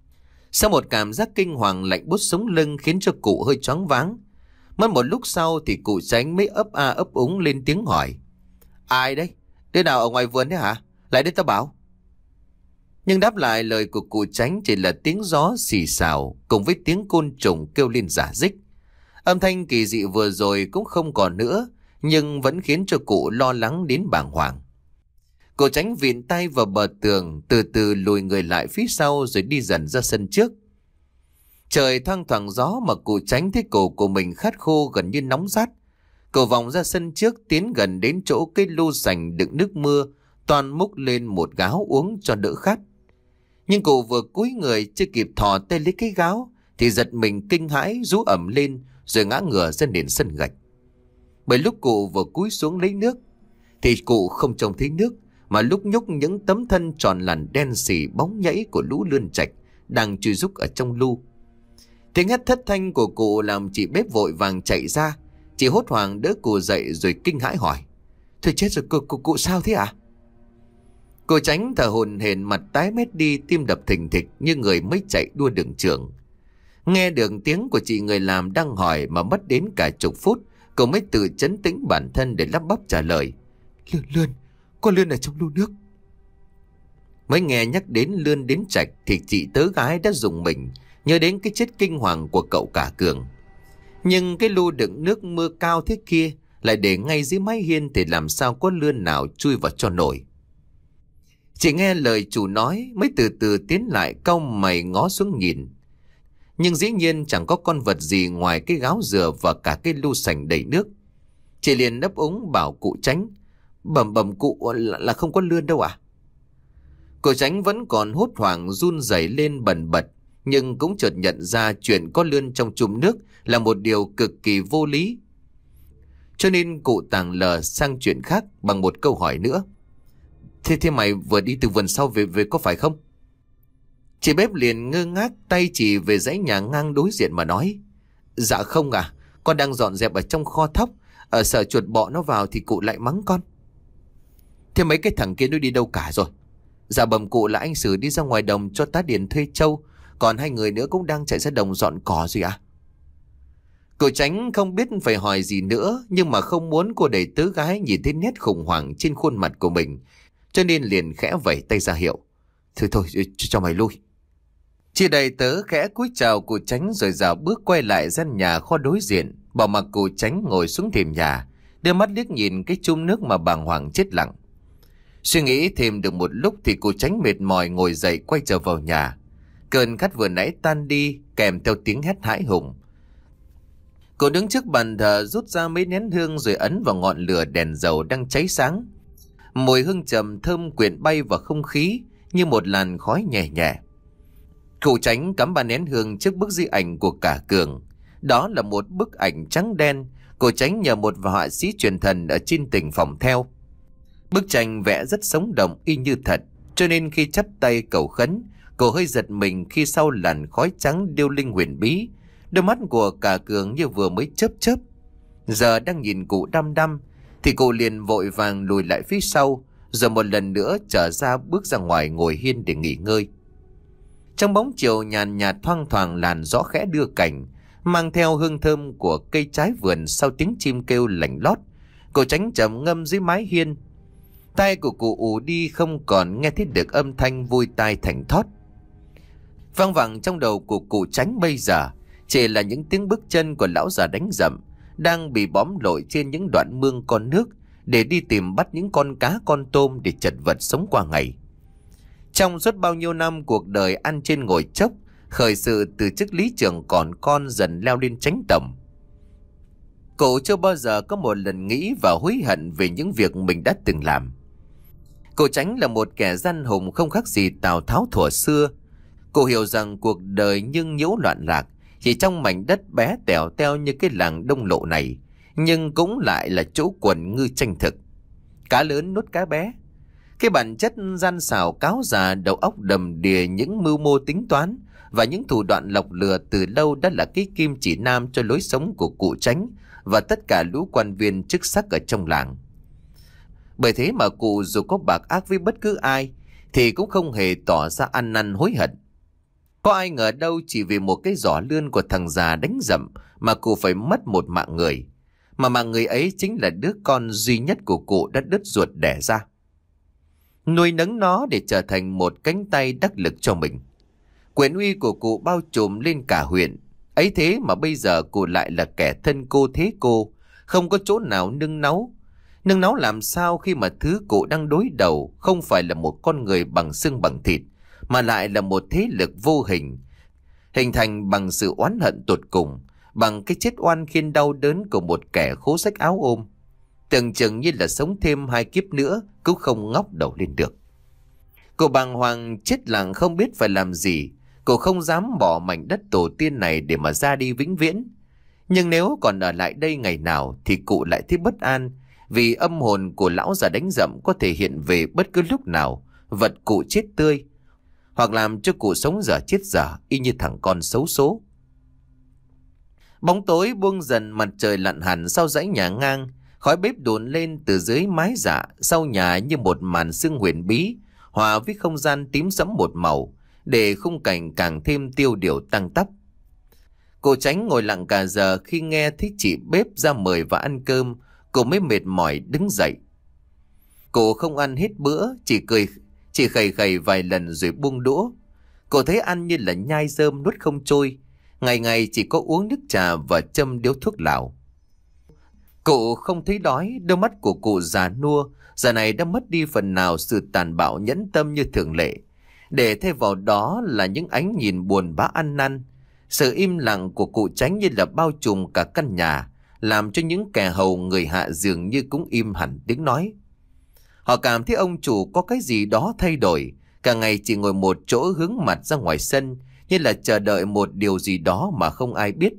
A: Sau một cảm giác kinh hoàng lạnh buốt sống lưng khiến cho cụ hơi choáng váng. Mất một lúc sau thì cụ Chánh mới ấp a ấp úng lên tiếng hỏi. Ai đấy? Đứa nào ở ngoài vườn đấy hả? Lại đây tao bảo. Nhưng đáp lại lời của cụ Chánh chỉ là tiếng gió xì xào cùng với tiếng côn trùng kêu lên rả rích. Âm thanh kỳ dị vừa rồi cũng không còn nữa, nhưng vẫn khiến cho cụ lo lắng đến bàng hoàng. Cụ Chánh vịn tay vào bờ tường, từ từ lùi người lại phía sau rồi đi dần ra sân trước. Trời thoang thoảng gió mà cụ Chánh thấy cổ của mình khát khô gần như nóng rát. Cậu vòng ra sân trước, tiến gần đến chỗ cái lu sành đựng nước mưa, toàn múc lên một gáo uống cho đỡ khát. Nhưng cụ vừa cúi người chưa kịp thò tay lấy cái gáo thì giật mình kinh hãi rú ẩm lên rồi ngã ngửa ra nền sân gạch. Bởi lúc cụ vừa cúi xuống lấy nước thì cụ không trông thấy nước, mà lúc nhúc những tấm thân tròn làn đen xì bóng nhảy của lũ lươn trạch đang chui rúc ở trong lu. Tiếng hét thất thanh của cụ làm chị bếp vội vàng chạy ra. Chị hốt hoảng đỡ cụ dậy rồi kinh hãi hỏi. Thôi chết rồi, cụ, cụ, cụ sao thế ạ? Cụ Chánh thở hổn hển, mặt tái mét đi, tim đập thình thịch như người mới chạy đua đường trường. Nghe được tiếng của chị người làm đang hỏi mà mất đến cả chục phút, cậu mới tự trấn tĩnh bản thân để lắp bắp trả lời. Lươn, lươn, con lươn ở trong lu nước. Mới nghe nhắc đến lươn đến trạch thì chị tớ gái đã rùng mình, nhớ đến cái chết kinh hoàng của cậu cả Cường. Nhưng cái lu đựng nước mưa cao thế kia lại để ngay dưới mái hiên thì làm sao có lươn nào chui vào cho nổi. Chị nghe lời chủ nói mới từ từ tiến lại, cau mày ngó xuống nhìn. Nhưng dĩ nhiên chẳng có con vật gì ngoài cái gáo dừa và cả cái lu sành đầy nước. Chị liền ấp úng bảo cụ Chánh. Bẩm bẩm cụ là, là không có lươn đâu à? Cụ Chánh vẫn còn hốt hoảng run rẩy lên bần bật, nhưng cũng chợt nhận ra chuyện có lươn trong chum nước là một điều cực kỳ vô lý. Cho nên cụ tàng lờ sang chuyện khác bằng một câu hỏi nữa. Thế thế mày vừa đi từ vườn sau về về có phải không? Chị bếp liền ngơ ngác, tay chỉ về dãy nhà ngang đối diện mà nói. Dạ không à, con đang dọn dẹp ở trong kho thóc, ở sợ chuột bọ nó vào thì cụ lại mắng con. Thế mấy cái thằng kia nó đi đâu cả rồi? Dạ bẩm cụ là anh Sử đi ra ngoài đồng cho tá điền thuê trâu, còn hai người nữa cũng đang chạy ra đồng dọn cỏ rồi ạ. À? Cụ Chánh không biết phải hỏi gì nữa, nhưng mà không muốn cô đầy tớ gái nhìn thấy nét khủng hoảng trên khuôn mặt của mình, cho nên liền khẽ vẩy tay ra hiệu. Thôi thôi, cho, cho mày lui. Chị đầy tớ khẽ cúi chào cụ Chánh rồi dạo bước quay lại gian nhà kho đối diện, bỏ mặc cụ Chánh ngồi xuống thềm nhà, đưa mắt liếc nhìn cái chum nước mà bàng hoàng chết lặng. Suy nghĩ thêm được một lúc thì cụ Chánh mệt mỏi ngồi dậy quay trở vào nhà. Cơn khát vừa nãy tan đi kèm theo tiếng hét hãi hùng. Cô đứng trước bàn thờ rút ra mấy nén hương rồi ấn vào ngọn lửa đèn dầu đang cháy sáng. Mùi hương trầm thơm quyện bay vào không khí như một làn khói nhẹ nhẹ. Cụ Chánh cắm ba nén hương trước bức di ảnh của cả Cường. Đó là một bức ảnh trắng đen. Cụ Chánh nhờ một họa sĩ truyền thần ở trên tỉnh phỏng theo. Bức tranh vẽ rất sống động y như thật, cho nên khi chắp tay cầu khấn, cô hơi giật mình khi sau làn khói trắng điêu linh huyền bí, đôi mắt của cả Cường như vừa mới chớp chớp. Giờ đang nhìn cụ đăm đăm thì cụ liền vội vàng lùi lại phía sau, rồi một lần nữa trở ra bước ra ngoài ngồi hiên để nghỉ ngơi. Trong bóng chiều nhàn nhạt thoang thoảng làn gió khẽ đưa cảnh, mang theo hương thơm của cây trái vườn sau tiếng chim kêu lảnh lót. Cô Chánh trầm ngâm dưới mái hiên. Tai của cụ ù đi không còn nghe thấy được âm thanh vui tai thành thót. Vang vẳng trong đầu của cụ Chánh bây giờ chỉ là những tiếng bước chân của lão già đánh dậm đang bị bóm lội trên những đoạn mương con nước để đi tìm bắt những con cá con tôm để chật vật sống qua ngày. Trong suốt bao nhiêu năm cuộc đời ăn trên ngồi chốc, khởi sự từ chức lý trưởng còn con dần leo lên chánh tổng. Cụ chưa bao giờ có một lần nghĩ và hối hận về những việc mình đã từng làm. Cụ Chánh là một kẻ gian hùng không khác gì Tào Tháo thuở xưa. Cụ hiểu rằng cuộc đời nhưng nhiễu loạn lạc chỉ trong mảnh đất bé tèo teo như cái làng Đông Lộ này, nhưng cũng lại là chỗ quần ngư tranh thực. Cá lớn nuốt cá bé. Cái bản chất gian xảo cáo già, đầu óc đầm đìa những mưu mô tính toán và những thủ đoạn lọc lừa từ lâu đã là cái kim chỉ nam cho lối sống của cụ Chánh và tất cả lũ quan viên chức sắc ở trong làng. Bởi thế mà cụ dù có bạc ác với bất cứ ai thì cũng không hề tỏ ra ăn năn hối hận. Có ai ngờ đâu chỉ vì một cái giỏ lươn của thằng già đánh dậm mà cụ phải mất một mạng người. Mà mạng người ấy chính là đứa con duy nhất của cụ đã đứt ruột đẻ ra. Nuôi nấng nó để trở thành một cánh tay đắc lực cho mình. Quyền uy của cụ bao trùm lên cả huyện. Ấy thế mà bây giờ cụ lại là kẻ thân cô thế cô, không có chỗ nào nương náu. Nương náu làm sao khi mà thứ cụ đang đối đầu không phải là một con người bằng xương bằng thịt, mà lại là một thế lực vô hình, hình thành bằng sự oán hận tột cùng, bằng cái chết oan khiên đau đớn của một kẻ khố rách áo ôm. Tưởng chừng như là sống thêm hai kiếp nữa cũng không ngóc đầu lên được. Cô bàng hoàng chết lặng không biết phải làm gì. Cô không dám bỏ mảnh đất tổ tiên này để mà ra đi vĩnh viễn. Nhưng nếu còn ở lại đây ngày nào thì cụ lại thấy bất an, vì âm hồn của lão già đánh dậm có thể hiện về bất cứ lúc nào, vật cụ chết tươi, hoặc làm cho cụ sống dở chết dở, y như thằng con xấu số. Bóng tối buông dần, mặt trời lặn hẳn sau dãy nhà ngang. Khói bếp đồn lên từ dưới mái dạ sau nhà như một màn sương huyền bí, hòa với không gian tím sẫm một màu, để khung cảnh càng thêm tiêu điều tăng tắp. Cô Tránh ngồi lặng cả giờ khi nghe thấy chị bếp ra mời và ăn cơm. Cô mới mệt mỏi đứng dậy. Cô không ăn hết bữa, chỉ cười, chỉ khầy khầy vài lần rồi buông đũa. Cô thấy ăn như là nhai rơm nuốt không trôi. Ngày ngày chỉ có uống nước trà và châm điếu thuốc lào. Cụ không thấy đói, đôi mắt của cụ già nua giờ này đã mất đi phần nào sự tàn bạo nhẫn tâm như thường lệ, để thay vào đó là những ánh nhìn buồn bã ăn năn. Sự im lặng của cụ Tránh như là bao trùm cả căn nhà, làm cho những kẻ hầu người hạ dường như cũng im hẳn tiếng nói. Họ cảm thấy ông chủ có cái gì đó thay đổi, cả ngày chỉ ngồi một chỗ hướng mặt ra ngoài sân, như là chờ đợi một điều gì đó mà không ai biết.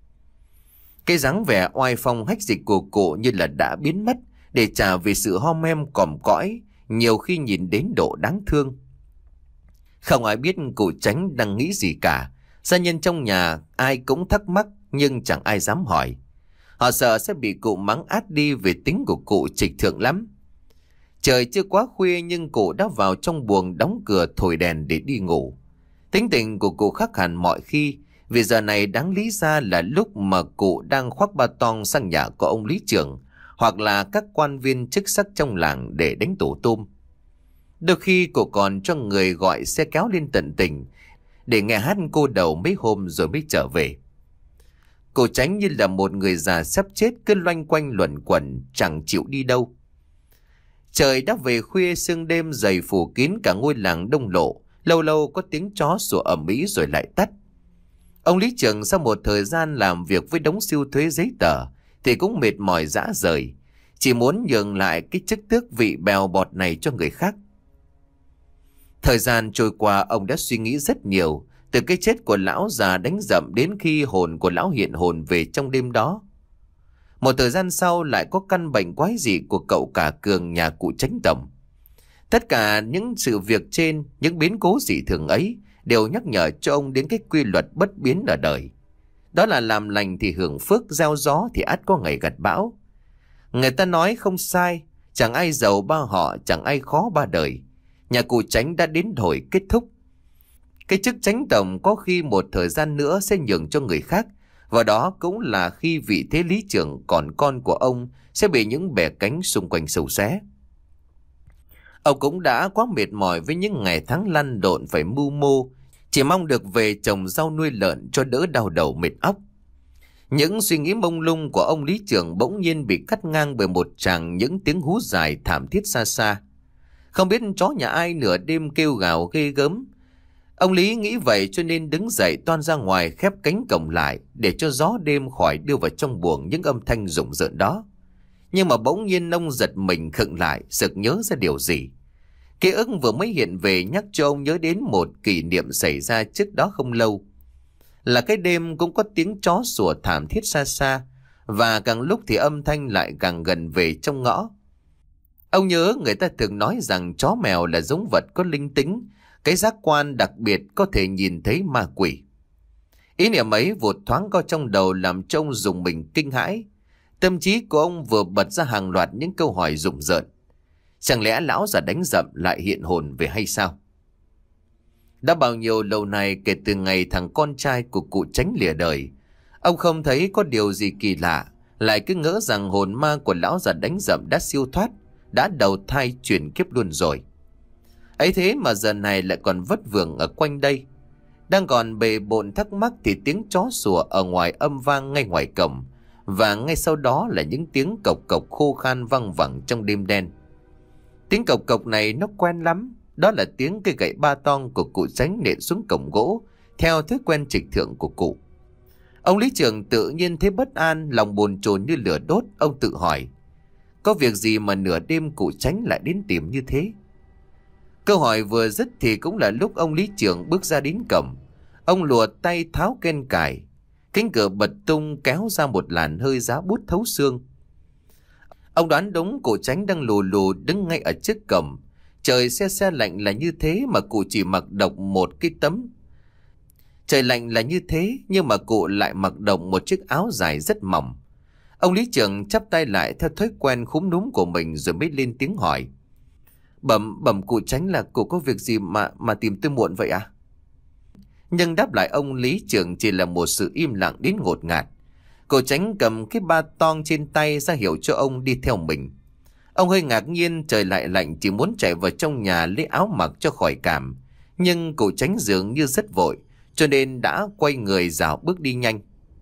A: Cái dáng vẻ oai phong hách dịch của cụ như là đã biến mất, để trả về sự hom hem còm cõi, nhiều khi nhìn đến độ đáng thương. Không ai biết cụ Tránh đang nghĩ gì cả. Gia nhân trong nhà ai cũng thắc mắc, nhưng chẳng ai dám hỏi. Họ sợ sẽ bị cụ mắng át đi, vì tính của cụ trịch thượng lắm. Trời chưa quá khuya nhưng cụ đã vào trong buồng đóng cửa thổi đèn để đi ngủ. Tính tình của cụ khác hẳn mọi khi, vì giờ này đáng lý ra là lúc mà cụ đang khoác ba tong sang nhà của ông lý trưởng, hoặc là các quan viên chức sắc trong làng để đánh tổ tôm. Đôi khi cụ còn cho người gọi xe kéo lên tận tỉnh để nghe hát cô đầu mấy hôm rồi mới trở về. Cô Tránh như là một người già sắp chết, cứ loanh quanh luẩn quẩn chẳng chịu đi đâu. Trời đã về khuya, sương đêm dày phủ kín cả ngôi làng Đông Lộ. Lâu lâu có tiếng chó sủa ầm ĩ rồi lại tắt. Ông lý trưởng sau một thời gian làm việc với đống siêu thuế giấy tờ thì cũng mệt mỏi rã rời, chỉ muốn nhường lại cái chức tước vị bèo bọt này cho người khác. Thời gian trôi qua, ông đã suy nghĩ rất nhiều, từ cái chết của lão già đánh dậm đến khi hồn của lão hiện hồn về trong đêm đó. Một thời gian sau lại có căn bệnh quái dị của cậu cả Cường nhà cụ Tránh tổng. Tất cả những sự việc trên, những biến cố dị thường ấy đều nhắc nhở cho ông đến cái quy luật bất biến ở đời. Đó là làm lành thì hưởng phước, gieo gió thì ắt có ngày gặt bão. Người ta nói không sai, chẳng ai giàu ba họ, chẳng ai khó ba đời. Nhà cụ Tránh đã đến hồi kết thúc. Cái chức Tránh tổng có khi một thời gian nữa sẽ nhường cho người khác, và đó cũng là khi vị thế lý trưởng còn con của ông sẽ bị những bè cánh xung quanh sầu xé. Ông cũng đã quá mệt mỏi với những ngày tháng lăn lộn phải mưu mô, chỉ mong được về trồng rau nuôi lợn cho đỡ đau đầu mệt óc. Những suy nghĩ mông lung của ông lý trưởng bỗng nhiên bị cắt ngang bởi một tràng những tiếng hú dài thảm thiết xa xa. Không biết chó nhà ai nửa đêm kêu gào ghê gớm. Ông Lý nghĩ vậy cho nên đứng dậy toan ra ngoài khép cánh cổng lại để cho gió đêm khỏi đưa vào trong buồng những âm thanh rùng rợn đó. Nhưng mà bỗng nhiên ông giật mình khựng lại, sực nhớ ra điều gì. Ký ức vừa mới hiện về nhắc cho ông nhớ đến một kỷ niệm xảy ra trước đó không lâu. Là cái đêm cũng có tiếng chó sủa thảm thiết xa xa, và càng lúc thì âm thanh lại càng gần về trong ngõ. Ông nhớ người ta thường nói rằng chó mèo là giống vật có linh tính, cái giác quan đặc biệt có thể nhìn thấy ma quỷ. Ý niệm ấy vụt thoáng qua trong đầu làm cho ông rùng mình kinh hãi. Tâm trí của ông vừa bật ra hàng loạt những câu hỏi rùng rợn. Chẳng lẽ lão già đánh dậm lại hiện hồn về hay sao? Đã bao nhiêu lâu nay kể từ ngày thằng con trai của cụ Chánh lìa đời, ông không thấy có điều gì kỳ lạ, lại cứ ngỡ rằng hồn ma của lão già đánh dậm đã siêu thoát, đã đầu thai chuyển kiếp luôn rồi. Ấy thế mà giờ này lại còn vất vưởng ở quanh đây. Đang còn bề bộn thắc mắc thì tiếng chó sủa ở ngoài âm vang ngay ngoài cổng, và ngay sau đó là những tiếng cộc cộc khô khan văng vẳng trong đêm đen. Tiếng cộc cộc này nó quen lắm, đó là tiếng cây gậy ba tong của cụ Chánh nện xuống cổng gỗ theo thói quen trịch thượng của cụ. Ông lý trưởng tự nhiên thấy bất an, lòng bồn chồn như lửa đốt. Ông tự hỏi, có việc gì mà nửa đêm cụ Chánh lại đến tìm như thế? Câu hỏi vừa dứt thì cũng là lúc ông lý trưởng bước ra đến cổng. Ông lùa tay tháo kén cài, cánh cửa bật tung kéo ra một làn hơi giá buốt thấu xương. Ông đoán đúng, cụ Chánh đang lù lù đứng ngay ở trước cổng. Trời se se lạnh là như thế mà cụ chỉ mặc độc một cái tấm. Trời lạnh là như thế nhưng mà cụ lại mặc đồng một chiếc áo dài rất mỏng. Ông lý trưởng chắp tay lại theo thói quen khúm núm của mình rồi mới lên tiếng hỏi. Bẩm bẩm cụ Chánh, là cụ có việc gì mà mà tìm tôi muộn vậy à? Nhưng đáp lại ông lý trưởng chỉ là một sự im lặng đến ngột ngạt. Cụ Chánh cầm cái ba tong trên tay ra hiệu cho ông đi theo mình. Ông hơi ngạc nhiên, trời lại lạnh, chỉ muốn chạy vào trong nhà lấy áo mặc cho khỏi cảm. Nhưng cụ Chánh dường như rất vội, cho nên đã quay người rảo bước đi nhanh.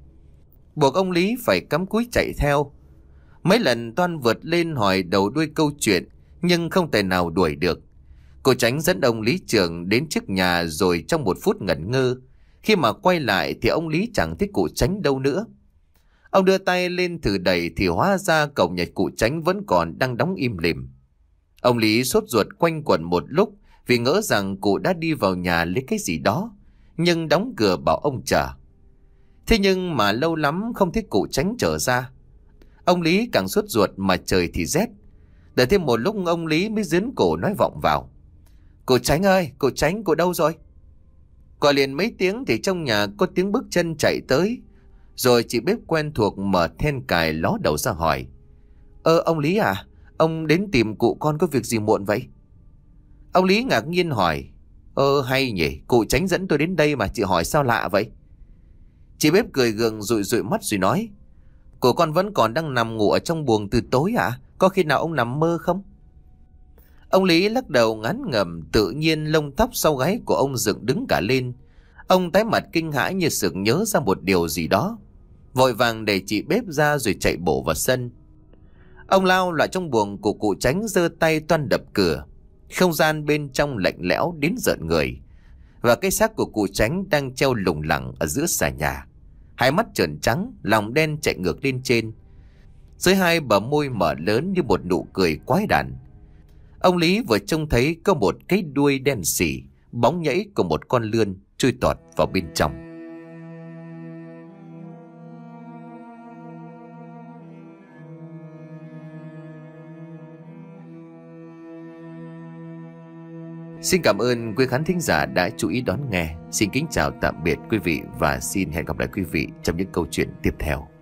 A: Buộc ông Lý phải cắm cúi chạy theo. Mấy lần toan vượt lên hỏi đầu đuôi câu chuyện, nhưng không thể nào đuổi được. Cụ Chánh dẫn ông lý trưởng đến trước nhà rồi trong một phút ngẩn ngơ. Khi mà quay lại thì ông Lý chẳng thấy cụ Chánh đâu nữa. Ông đưa tay lên thử đẩy thì hóa ra cổng nhà cụ Chánh vẫn còn đang đóng im lìm. Ông Lý sốt ruột quanh quẩn một lúc vì ngỡ rằng cụ đã đi vào nhà lấy cái gì đó, nhưng đóng cửa bảo ông chờ. Thế nhưng mà lâu lắm không thấy cụ Chánh trở ra. Ông Lý càng sốt ruột mà trời thì rét. Đợi thêm một lúc ông Lý mới dướn cổ nói vọng vào. Cụ Chánh ơi, cụ Chánh, cụ đâu rồi? Gọi liền mấy tiếng thì trong nhà có tiếng bước chân chạy tới. Rồi chị bếp quen thuộc mở then cài ló đầu ra hỏi. Ơ ông Lý à, ông đến tìm cụ con có việc gì muộn vậy? Ông Lý ngạc nhiên hỏi. Ơ hay nhỉ, cụ Chánh dẫn tôi đến đây mà chị hỏi sao lạ vậy? Chị bếp cười gượng dụi dụi mắt rồi nói. Cụ con vẫn còn đang nằm ngủ ở trong buồng từ tối à? Có khi nào ông nằm mơ không? Ông Lý lắc đầu ngán ngẩm, tự nhiên lông tóc sau gáy của ông dựng đứng cả lên. Ông tái mặt kinh hãi như sực nhớ ra một điều gì đó. Vội vàng đẩy chị bếp ra rồi chạy bổ vào sân. Ông lao lại trong buồng của cụ Chánh, giơ tay toan đập cửa. Không gian bên trong lạnh lẽo đến rợn người. Và cái xác của cụ Chánh đang treo lủng lẳng ở giữa xà nhà. Hai mắt trợn trắng, lòng đen chạy ngược lên trên. Dưới hai bờ môi mở lớn như một nụ cười quái đản. Ông Lý vừa trông thấy có một cái đuôi đen sì, bóng nhảy của một con lươn chui tọt vào bên trong. Xin cảm ơn quý khán thính giả đã chú ý đón nghe. Xin kính chào tạm biệt quý vị và xin hẹn gặp lại quý vị trong những câu chuyện tiếp theo.